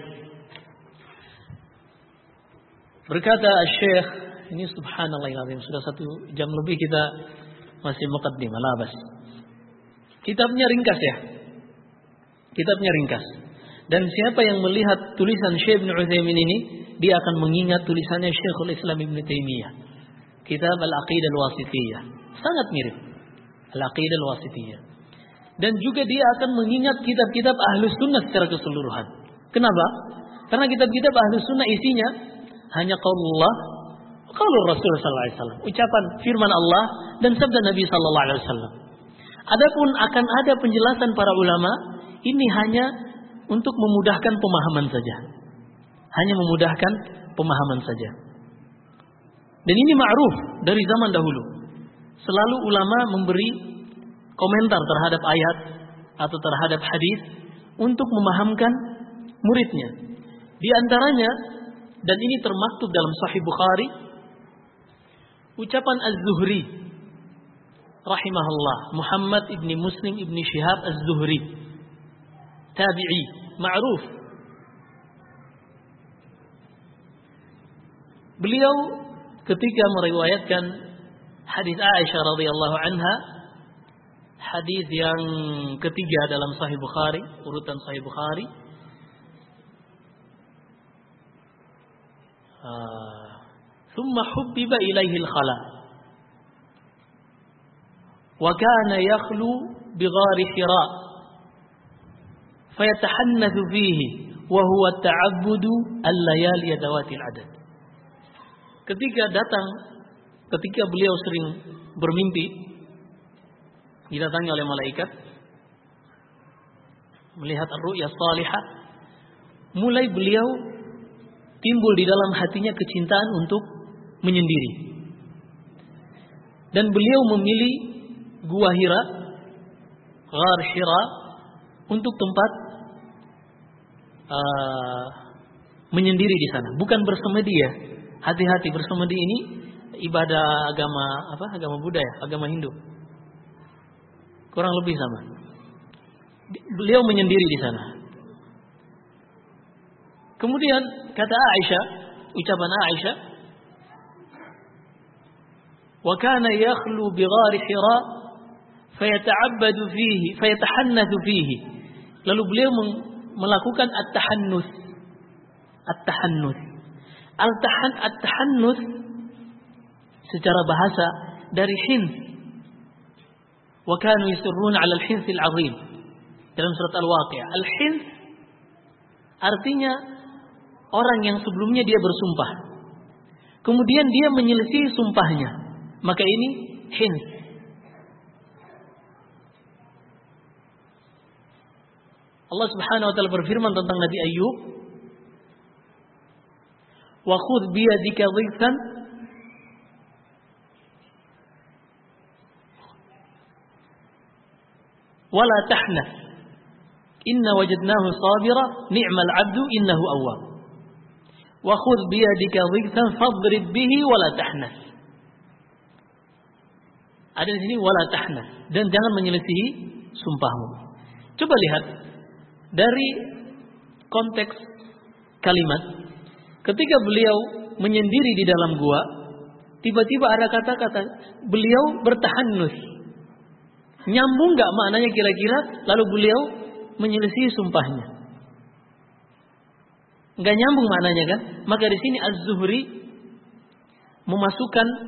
Berkata Syekh, ini subhanallahilazim, sudah 1 jam lebih kita masih muqaddimah, la bas. Kitabnya ringkas ya. Kitabnya ringkas. Dan siapa yang melihat tulisan Syekh Ibn Utsaimin ini, dia akan mengingat tulisannya Syekhul Islam Ibn Taimiyah. Kitab Al-Aqidah Al-Wasithiyah. Sangat mirip. Al-Aqidah Al-Wasithiyah. Dan juga dia akan mengingat kitab-kitab Ahlus Sunnah secara keseluruhan. Kenapa? Karena kitab-kitab Ahlus Sunnah isinya hanya qaulullah, qaulur Rasul sallallahu alaihi wasallam, ucapan firman Allah dan sabda Nabi sallallahu alaihi wasallam. Adapun akan ada penjelasan para ulama, ini hanya untuk memudahkan pemahaman saja. Hanya memudahkan pemahaman saja. Dan ini ma'ruf dari zaman dahulu. Selalu ulama memberi komentar terhadap ayat atau terhadap hadis untuk memahamkan muridnya. Di antaranya, dan ini termaktub dalam Sahih Bukhari, ucapan Az-Zuhri rahimahullah, Muhammad ibni Muslim ibni Syihab Az-Zuhri, tabi'i, ma'ruf. Beliau ketika meriwayatkan hadis Aisyah radhiyallahu anha, hadis yang ketiga dalam Sahih Bukhari, urutan Sahih Bukhari, thumma hubbiba ilaihi al-khala wa kana yakhlu bighari Hira fayatahannathu fihi wa huwa ta'abbudu al-layali dawatil adad. Ketika beliau sering bermimpi, didatangi oleh malaikat, melihat ar-ru'ya salihah, mulai beliau timbul di dalam hatinya kecintaan untuk menyendiri. Dan beliau memilih Gua Hira, Ghar Hira, untuk tempat menyendiri di sana. Bukan bersemedi ya. Hati-hati, bersemedi ini ibadah agama Buddha ya, agama Hindu. Kurang lebih sama. Beliau menyendiri di sana. Kemudian kata Aisyah, ucapan Aisyah, wa kana yakhlu bi ghari Hira fayata'abbadu fihi fayatahannathu fihi. Lalu beliau melakukan at-tahannus. At-tahannus secara bahasa dari hinth. Wa kanu yusirruna 'ala al-hinth al-'azim. Dalam surat Al-Waqi'ah, al-hinth artinya orang yang sebelumnya dia bersumpah, kemudian dia menyelesaikan sumpahnya, maka ini hinth. Allah Subhanahu wa taala berfirman tentang Nabi Ayyub, "Wa khudh bi yadika dhighan wa la tahnath. Inna wajadnahu sabira ni'mal 'abdu innahu awwab. Wa khudh bi yadika dhighan fadrib bihi wa la tahnath." Ada di sini wala tahnath, dan jangan menyelisihi sumpahmu. Coba lihat dari konteks kalimat. Ketika beliau menyendiri di dalam gua, tiba-tiba ada kata-kata beliau bertahannus. Nyambung enggak maknanya kira-kira? Lalu beliau menyelisihi sumpahnya. Enggak nyambung maknanya kan? Maka di sini Az-Zuhri memasukkan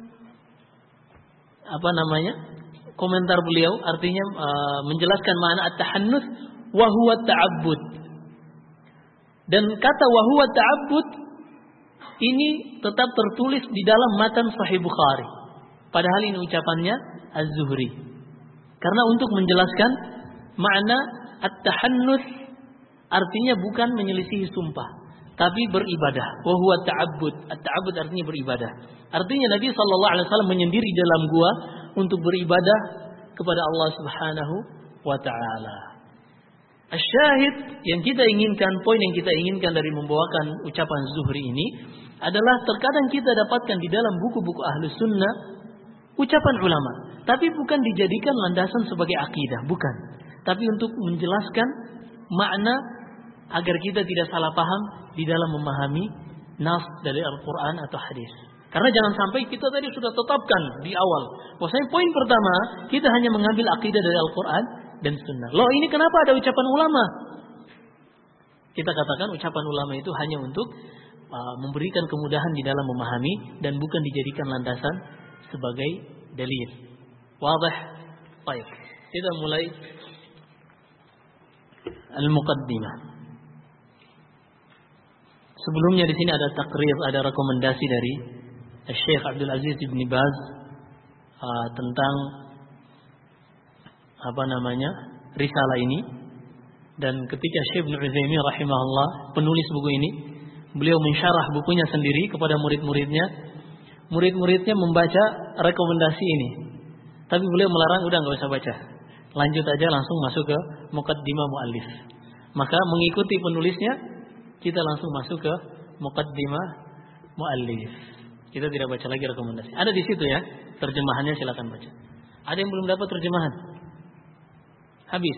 komentar beliau, artinya menjelaskan makna at-tahannus wa huwa ta'abbud. Dan kata wa huwa ta'abbud ini tetap tertulis di dalam matan Sahih Bukhari. Padahal ini ucapannya Az-Zuhri. Karena untuk menjelaskan makna at-tahannus artinya bukan menyelisihi sumpah, tapi beribadah. Wa huwa ta'abbud. At-ta'abbud artinya beribadah. Artinya Nabi sallallahu alaihi wasallam menyendiri dalam gua untuk beribadah kepada Allah Subhanahu wa taala. Asyahid yang kita inginkan, poin yang kita inginkan dari membawakan ucapan Zuhri ini adalah terkadang kita dapatkan di dalam buku-buku Ahlus Sunnah ucapan ulama, tapi bukan dijadikan landasan sebagai akidah, bukan. Tapi untuk menjelaskan makna agar kita tidak salah paham di dalam memahami nas dari Al-Quran atau hadis. Karena jangan sampai kita tadi sudah tetapkan di awal, bahwasanya poin pertama kita hanya mengambil akidah dari Al-Quran dan Sunnah. Loh, ini kenapa ada ucapan ulama? Kita katakan ucapan ulama itu hanya untuk memberikan kemudahan di dalam memahami dan bukan dijadikan landasan sebagai dalil. Wadah? Baik. Kita mulai al-muqaddimah. Sebelumnya di sini ada takrir, ada rekomendasi dari Syekh Abdul Aziz Ibn Baz tentang risalah ini. Dan ketika Syekh Ibn Utsaimin rahimahullah, penulis buku ini, beliau mensyarah bukunya sendiri kepada murid-muridnya. Murid-muridnya membaca rekomendasi ini, tapi beliau melarang, udah nggak usah baca, lanjut aja langsung masuk ke muqaddimah muallif. Maka mengikuti penulisnya, kita langsung masuk ke muqaddimah muallif. Kita tidak baca lagi rekomendasi. Ada di situ ya, terjemahannya silakan baca. Ada yang belum dapat terjemahan? Habis.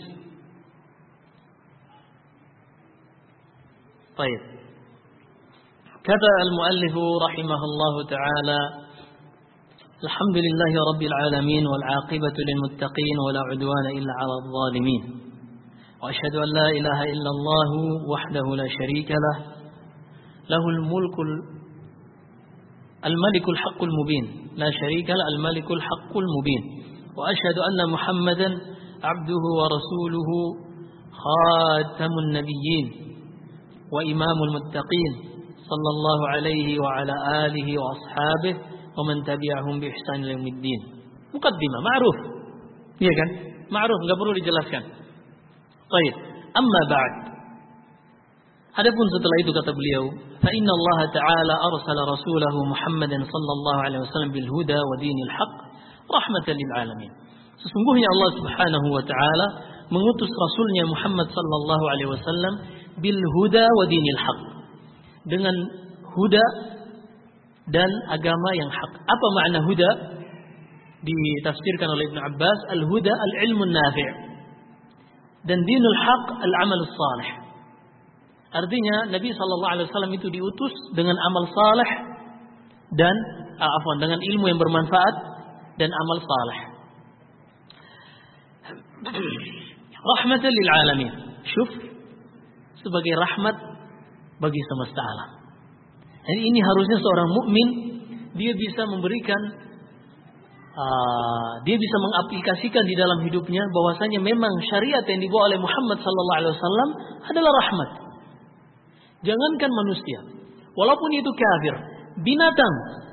Baik. Kata al-muallif rahimahullahu taala, alhamdulillahi rabbil alamin wal 'aqibatu lil muttaqin wa la 'udwana illa 'alal zalimin. Wa asyhadu an la ilaha illallah wahdahu la syarika lah. Lahul mulkul al-malikul haqqul mubin. La syarika lah al-malikul haqqul mubin. Wa asyhadu anna Muhammadan 'abduhu wa rasuluhu khatamun nabiyyin wa imamul muttaqin. Sallallahu alaihi wa ala alihi wa ashabihi wa man tabi'ahum bi ihsan ila yaumiddin. Muqaddimah ma'ruf. Iya kan? Ma'ruf, enggak perlu dijelaskan. Baik. Amma ba'd. Adapun setelah itu kata beliau, fa inna Allah ta'ala arsala rasulahu Muhammadan sallallahu alaihi wasallam bil huda wa dinil haqq rahmatan lil alamin. Sesungguhnya Allah Subhanahu wa taala mengutus rasulnya Muhammad sallallahu alaihi wasallam bil huda wa dinil haqq, dengan huda dan agama yang hak. Apa makna huda? Ditafsirkan oleh Ibn Abbas, al-huda al-ilmun nafi', dan dinul haq al-amal salih. Artinya Nabi SAW itu diutus dengan amal salih dan dengan ilmu yang bermanfaat dan amal salih. Rahmatan lil alamin. Syuf, sebagai rahmat bagi semesta alam. Jadi ini harusnya seorang mukmin dia bisa memberikan, dia bisa mengaplikasikan di dalam hidupnya bahwasanya memang syariat yang dibawa oleh Muhammad sallallahu alaihi wasallam adalah rahmat. Jangankan manusia, walaupun itu kafir, binatang.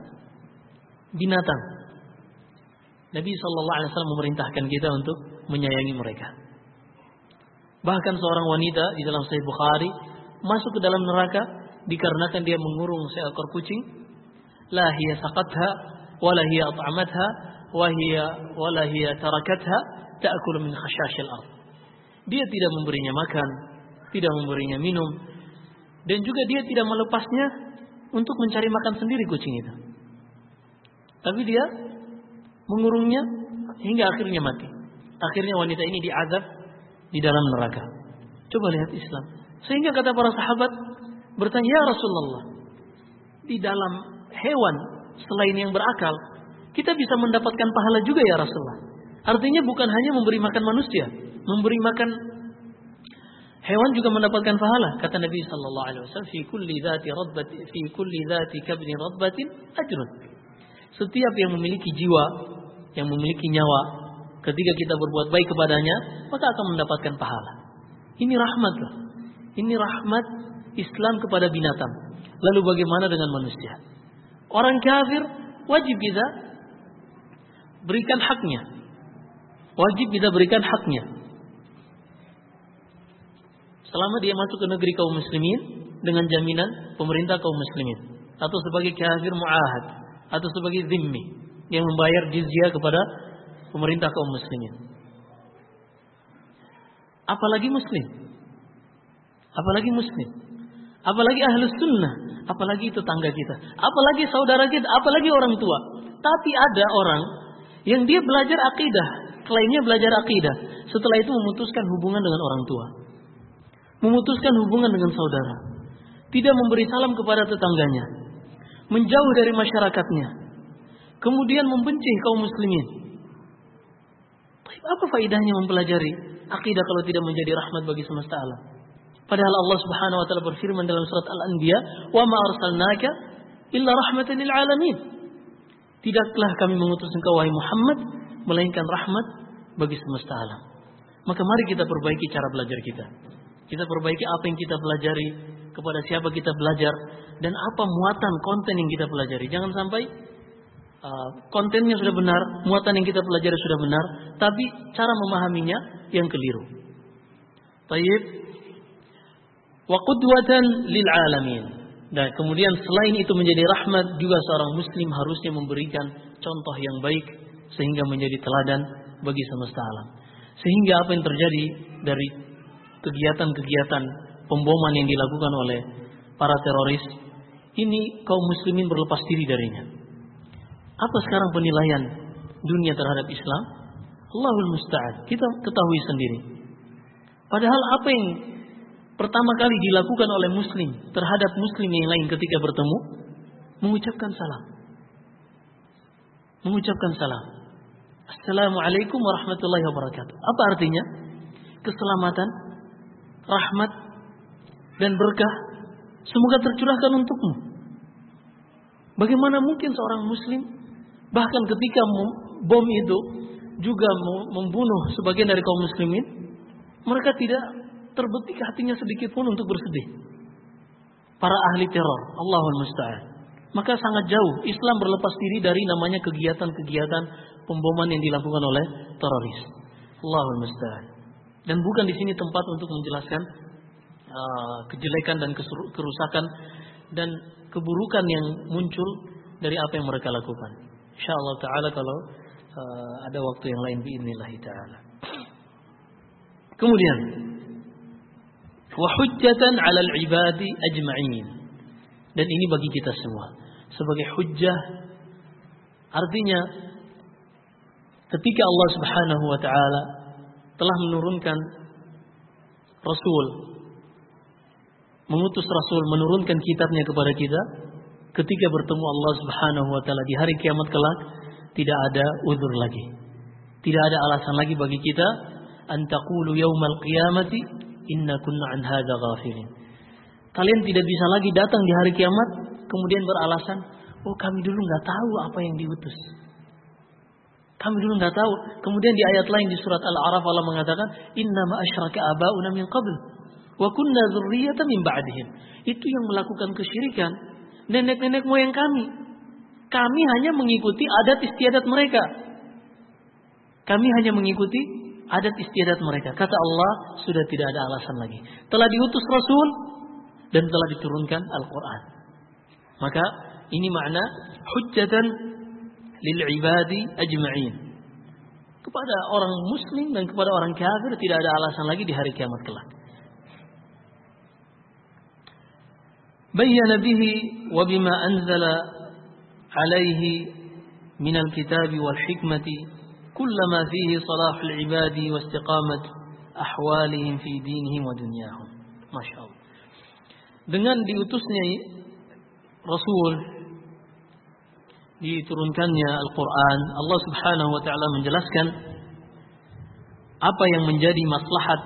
Nabi sallallahu alaihi wasallam memerintahkan kita untuk menyayangi mereka. Bahkan seorang wanita di dalam Sahih Bukhari masuk ke dalam neraka dikarenakan dia mengurung seekor kucing. La hiya saqatha wala hiya at'amatha wala hiya tarakatha ta'kulu min khashashil ardh. Dia tidak memberinya makan, tidak memberinya minum, dan juga dia tidak melepasnya untuk mencari makan sendiri kucing itu. Tapi dia mengurungnya hingga akhirnya mati. Akhirnya wanita ini diazab di dalam neraka. Coba lihat Islam. Sehingga kata para sahabat bertanya, "Ya Rasulullah, di dalam hewan selain yang berakal, kita bisa mendapatkan pahala juga ya Rasulullah." Artinya bukan hanya memberi makan manusia, memberi makan hewan juga mendapatkan pahala. Kata Nabi sallallahu alaihi wasallam, "Fi kulli dzati kabdin radbatin ajrun." Setiap yang memiliki jiwa, yang memiliki nyawa, ketika kita berbuat baik kepadanya, maka akan mendapatkan pahala. Ini rahmat loh. Ini rahmat Islam kepada binatang. Lalu bagaimana dengan manusia? Orang kafir wajib kita berikan haknya. Wajib kita berikan haknya. Selama dia masuk ke negeri kaum muslimin dengan jaminan pemerintah kaum muslimin, atau sebagai kafir mu'ahad, atau sebagai zimmi yang membayar jizyah kepada pemerintah kaum muslimin. Apalagi muslim, apalagi ahlus sunnah, apalagi tetangga kita, apalagi saudara kita, apalagi orang tua. Tapi ada orang yang dia belajar akidah, klaimnya belajar akidah, setelah itu memutuskan hubungan dengan orang tua, memutuskan hubungan dengan saudara, tidak memberi salam kepada tetangganya, menjauh dari masyarakatnya, kemudian membenci kaum muslimin. Apa faedahnya mempelajari akidah kalau tidak menjadi rahmat bagi semesta alam? Padahal Allah Subhanahu wa taala berfirman dalam surat Al-Anbiya, "Wa ma arsalnaka illa rahmatan lil alamin." Tidaklah kami mengutus engkau wahai Muhammad melainkan rahmat bagi semesta alam. Maka mari kita perbaiki cara belajar kita. Kita perbaiki apa yang kita pelajari, kepada siapa kita belajar, dan apa muatan konten yang kita pelajari. Jangan sampai kontennya sudah benar, muatan yang kita pelajari sudah benar, tapi cara memahaminya yang keliru. Tayyib. Wa qudwatan lil alamin. Dan kemudian selain itu menjadi rahmat, juga seorang muslim harusnya memberikan contoh yang baik sehingga menjadi teladan bagi semesta alam. Sehingga apa yang terjadi dari kegiatan-kegiatan pemboman yang dilakukan oleh para teroris ini, kaum muslimin berlepas diri darinya. Apa sekarang penilaian dunia terhadap Islam? Allahul musta'an. Kita ketahui sendiri. Padahal apa yang pertama kali dilakukan oleh muslim terhadap muslim yang lain ketika bertemu, mengucapkan salam. Mengucapkan salam. Assalamualaikum warahmatullahi wabarakatuh. Apa artinya? Keselamatan, rahmat, dan berkah semoga tercurahkan untukmu. Bagaimana mungkin seorang muslim bahkan ketika bom itu juga membunuh sebagian dari kaum muslimin, mereka tidak terbetik hatinya sedikit pun untuk bersedih. Para ahli teror, Allahul musta'an. Maka sangat jauh Islam berlepas diri dari namanya kegiatan-kegiatan pemboman yang dilakukan oleh teroris. Allahul musta'an. Dan bukan di sini tempat untuk menjelaskan kejelekan dan kerusakan dan keburukan yang muncul dari apa yang mereka lakukan. Insyaallah taala kalau ada waktu yang lain biidznillah taala. Kemudian wa hujjatan 'alal 'ibadi ajma'in. Dan ini bagi kita semua sebagai hujjah, artinya ketika Allah Subhanahu wa taala telah menurunkan rasul, mengutus rasul, menurunkan kitabnya kepada kita, ketika bertemu Allah Subhanahu wa taala di hari kiamat kelak, tidak ada uzur lagi. Tidak ada alasan lagi bagi kita an taqulu yaumal qiyamati inna kunna an hadza ghafilin. Kalian tidak bisa lagi datang di hari kiamat kemudian beralasan, Oh, kami dulu nggak tahu apa yang diutus. Kami dulu nggak tahu. Kemudian di ayat lain di surat Al-A'raf Allah mengatakan, "Innama asyraka aba'una min qabl wa kunna dzurriyyatan min ba'dihim." Itu yang melakukan kesyirikan nenek-nenek moyang kami. Kami hanya mengikuti adat istiadat mereka. Kami hanya mengikuti adat istiadat mereka. Kata Allah, sudah tidak ada alasan lagi. Telah diutus Rasul dan telah diturunkan Al-Quran. Maka ini makna hujjatan lil ibadi ajma'in. Kepada orang muslim dan kepada orang kafir tidak ada alasan lagi di hari kiamat kelak. Bayyana bihi wa bima anzala alaihi min al-kitab wal hikmati kullama fihi salahul ibadi wa istiqamat ahwalihim fi dinihim wa dunyahum. Masyaallah. Dengan diutusnya Rasul, diturunkannya Al-Quran, Allah Subhanahu wa ta'ala menjelaskan apa yang menjadi maslahat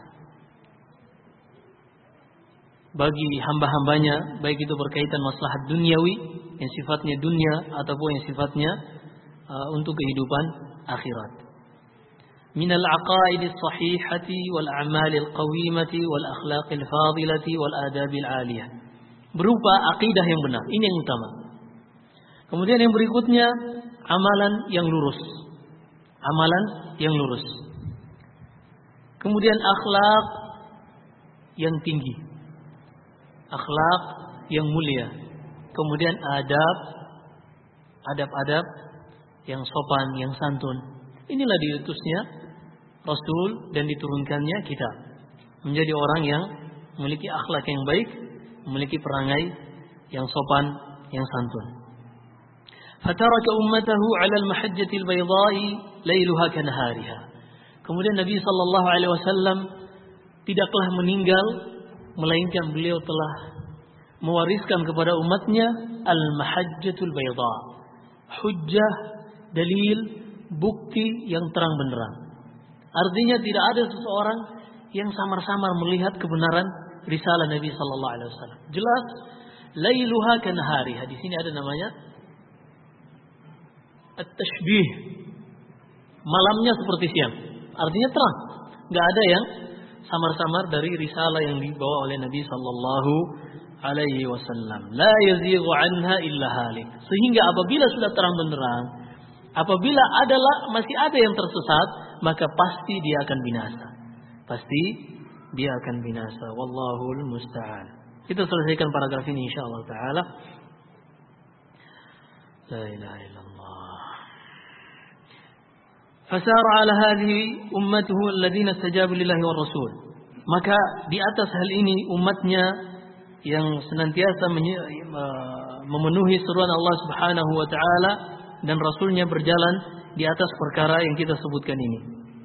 bagi hamba-hambanya, baik itu berkaitan maslahat duniawi yang sifatnya dunia ataupun yang sifatnya untuk kehidupan akhirat. Minal aqaidis sahihati wal a'malil qawimati wal akhlaqil fadilati wal adabil aliyah. Berupa akidah yang benar, ini yang utama. Kemudian yang berikutnya amalan yang lurus. Amalan yang lurus. Kemudian akhlak yang tinggi. Akhlak yang mulia. Kemudian adab-adab yang sopan, yang santun. Inilah diutusnya Rasul dan diturunkannya kitab. Menjadi orang yang memiliki akhlak yang baik, memiliki perangai yang sopan, yang santun. Fataraka ummatahu 'ala al-mahajjati al-bayda'i lailuha kanahariha. Kemudian Nabi sallallahu alaihi wasallam tidaklah meninggal melainkan beliau telah mewariskan kepada umatnya al-mahajjatul bayda. Hujjah, dalil, bukti yang terang benderang. Artinya tidak ada seseorang yang samar-samar melihat kebenaran risalah Nabi sallallahu alaihi wasallam. Jelas lailuha kanahariha. Di sini ada namanya at-tashbih. Malamnya seperti siang. Artinya terang. Enggak ada yang samar-samar dari risalah yang dibawa oleh Nabi sallallahu alaihi wasallam. La yazighu anha illa halik. Sehingga apabila sudah terang benderang, apabila masih ada yang tersesat, maka pasti dia akan binasa. Pasti dia akan binasa. Wallahul musta'an. Kita selesaikan paragraf ini insyaallah taala. La ilaha illallah. Fasara ala hadhihi ummatuhu alladhina istajabu lillahi war rasul. Maka di atas hal ini umatnya yang senantiasa memenuhi seruan Allah Subhanahu wa taala dan rasulnya berjalan di atas perkara yang kita sebutkan ini.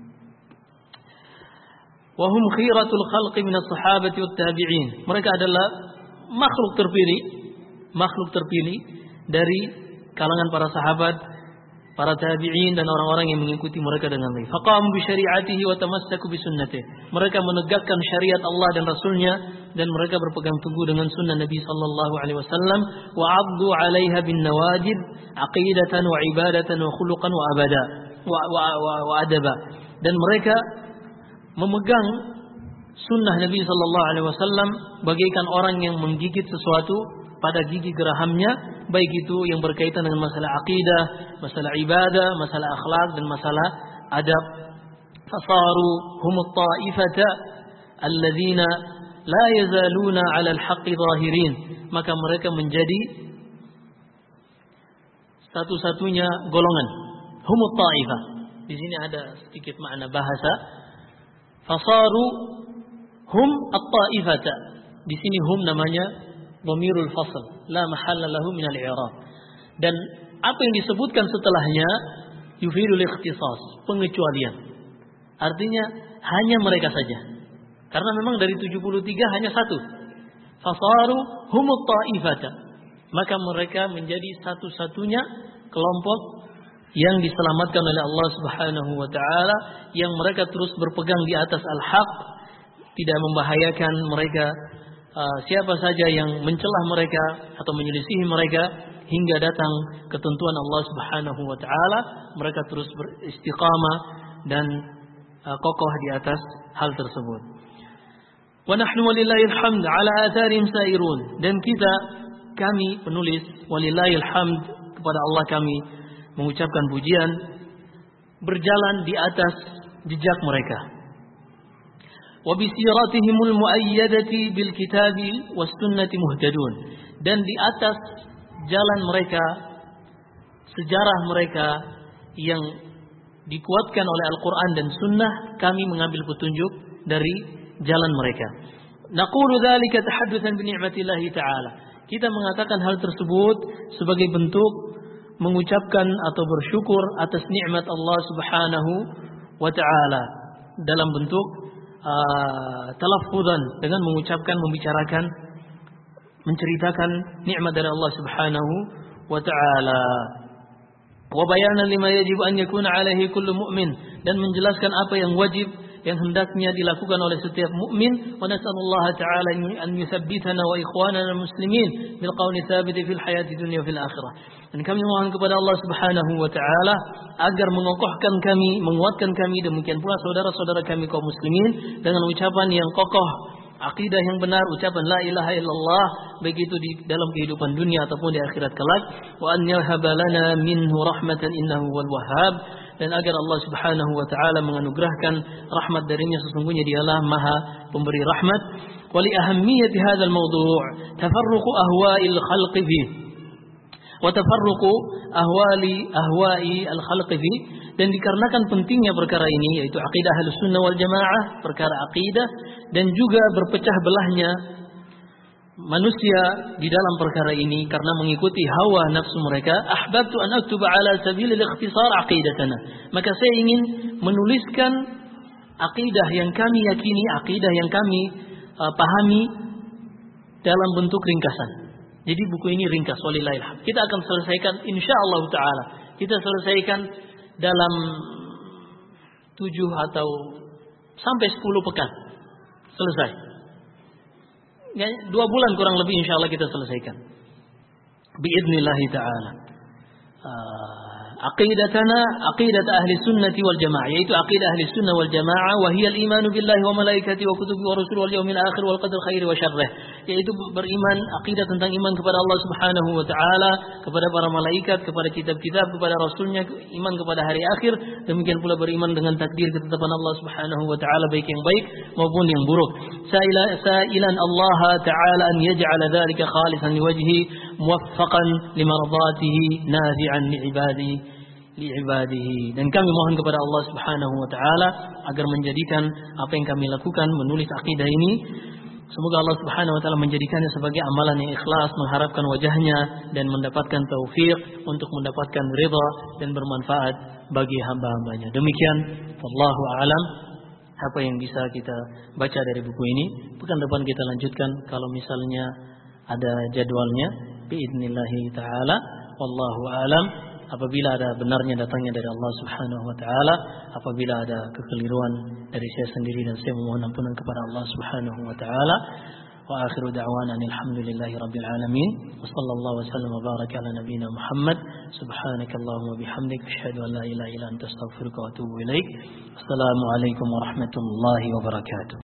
Wa hum khiratul khalqi minas sahabati wat tabi'in. Mereka adalah makhluk terpilih dari kalangan para sahabat, para tabi'in dan orang-orang yang mengikuti mereka dengan baik. Faqamu bi syari'atihi wa tamassaku bi sunnatihi. Mereka menegakkan syariat Allah dan Rasulnya dan mereka berpegang teguh dengan sunnah Nabi sallallahu alaihi wasallam wa 'addu 'alaiha bin nawajid aqidatan wa ibadatan wa khuluqan wa abada wa adaba. Dan mereka memegang sunnah Nabi sallallahu alaihi wasallam bagaikan orang yang menggigit sesuatu pada gigi gerahamnya, baik itu yang berkaitan dengan masalah akidah, masalah ibadah, masalah akhlak dan masalah adab. Fasaru humut ta'ifata alladzina la yazaluna 'ala al-haqqi zahirin. Maka mereka menjadi satu-satunya golongan. Humut ta'ifah. Di sini ada sedikit makna bahasa. Fasaru hum at-ta'ifata. Di sini hum namanya dhamirul fasl, la mahalla lahu min al-i'rab. Dan apa yang disebutkan setelahnya yufidul ikhtisas, pengecualian. Artinya hanya mereka saja. Karena memang dari 73 hanya satu. Fasaru humut ta'ifata. Maka mereka menjadi satu-satunya kelompok yang diselamatkan oleh Allah Subhanahu wa taala, yang mereka terus berpegang di atas al-haq, tidak membahayakan mereka. Siapa saja yang mencelah mereka atau menyelisihi mereka, hingga datang ketentuan Allah Subhanahu wa taala, mereka terus beristiqamah dan kokoh di atas hal tersebut. Wa nahnu walillahil hamd ala atharihim sairun, dan kami penulis walillahil hamd, kepada Allah kami mengucapkan pujian, berjalan di atas jejak mereka. Wa bi siratihimul muayyadati bil kitabi was sunnati muhtadun, dan di atas jalan mereka, sejarah mereka yang dikuatkan oleh Al-Quran dan Sunnah, kami mengambil petunjuk dari jalan mereka. Naqulu dzalika tahaddatsan bi ni'matillahi ta'ala. Kita mengatakan hal tersebut sebagai bentuk mengucapkan atau bersyukur atas nikmat Allah Subhanahu wa taala, dalam bentuk talaffuzan, dengan mengucapkan, membicarakan, menceritakan nikmat dari Allah Subhanahu wa taala. Wa bayanan lima yajib an yakuna alaihi kullu mu'min, dan menjelaskan apa yang wajib, yang hendaknya dilakukan oleh setiap mukmin. Wa nas'alullaha ta'ala an yuthabbitana wa ikhwanana muslimin bil qawli thabit fil hayati dunya fil akhirah. Dan kami mohon kepada Allah Subhanahu wa taala agar mengokohkan kami, menguatkan kami, demikian pula saudara-saudara kami kaum muslimin dengan ucapan yang kokoh, akidah yang benar, ucapan la ilaha illallah, baik itu di dalam kehidupan dunia ataupun di akhirat kelak. Wa an yahaba lana minhu rahmatan innahu wal wahhab, dan agar Allah Subhanahu wa taala menganugerahkan rahmat darinya, sesungguhnya dialah Maha pemberi rahmat. Wa li ahammiyati hadzal mawdu' tafarruqu ahwa'il khalqi fi wa tafarruqu ahwa'i al-khalqi fi, dan dikarenakan pentingnya perkara ini, yaitu akidah Ahlussunnah wal Jamaah, perkara akidah, dan juga berpecah belahnya manusia di dalam perkara ini karena mengikuti hawa nafsu mereka. Ahbabtu an aktuba ala sabil al-ikhtisar aqidatana, maka saya ingin menuliskan akidah yang kami yakini, akidah yang kami pahami dalam bentuk ringkasan. Jadi buku ini ringkas, walillahil hamd. Kita akan selesaikan insyaallah taala. Kita selesaikan dalam 7 atau sampai 10 pekan. Selesai. 2 bulan kurang lebih insyaallah kita selesaikan. Biidznillah taala. Aqidatana aqidat ahli sunnati wal jamaah, yaitu aqidah ahli sunnah wal jamaah, wa hiya al-iman billahi wa malaikatihi wa kutubihi wa rusulihi wal yawmil akhir wal qadar khairi wa syarrih, yaitu beriman, aqidah tentang iman kepada Allah Subhanahu wa taala, kepada para malaikat, kepada kitab-kitab, kepada rasulnya, iman kepada hari akhir, demikian pula beriman dengan takdir ketetapan Allah Subhanahu wa taala, baik yang baik maupun yang buruk. Sa'ilan Allah taala an yaj'ala dzalika khalisan liwajhi muwaffaqan limardatihi nafi'an li'ibadihi. Dan kami mohon kepada Allah Subhanahu wa taala agar menjadikan apa yang kami lakukan, menulis akidah ini, semoga Allah Subhanahu wa taala menjadikannya sebagai amalan yang ikhlas, mengharapkan wajahnya, dan mendapatkan taufik untuk mendapatkan ridha dan bermanfaat bagi hamba-hambanya. Demikian, wallahu a'lam, apa yang bisa kita baca dari buku ini. Pekan depan kita lanjutkan kalau misalnya ada jadwalnya, biidznillah taala. Wallahu a'lam. Apabila ada benarnya datangnya dari Allah Subhanahu wa taala, apabila ada kekeliruan dari saya sendiri dan saya memohon ampunan kepada Allah Subhanahu wa taala. Wa akhiru da'wana alhamdulillahi rabbil alamin. Wa sallallahu wa sallam wa baraka ala nabiyyina Muhammad. Subhanakallahumma bihamdik asyhadu an la ilaha illa anta astaghfiruka wa atubu ilaik. Assalamu alaikum warahmatullahi wabarakatuh.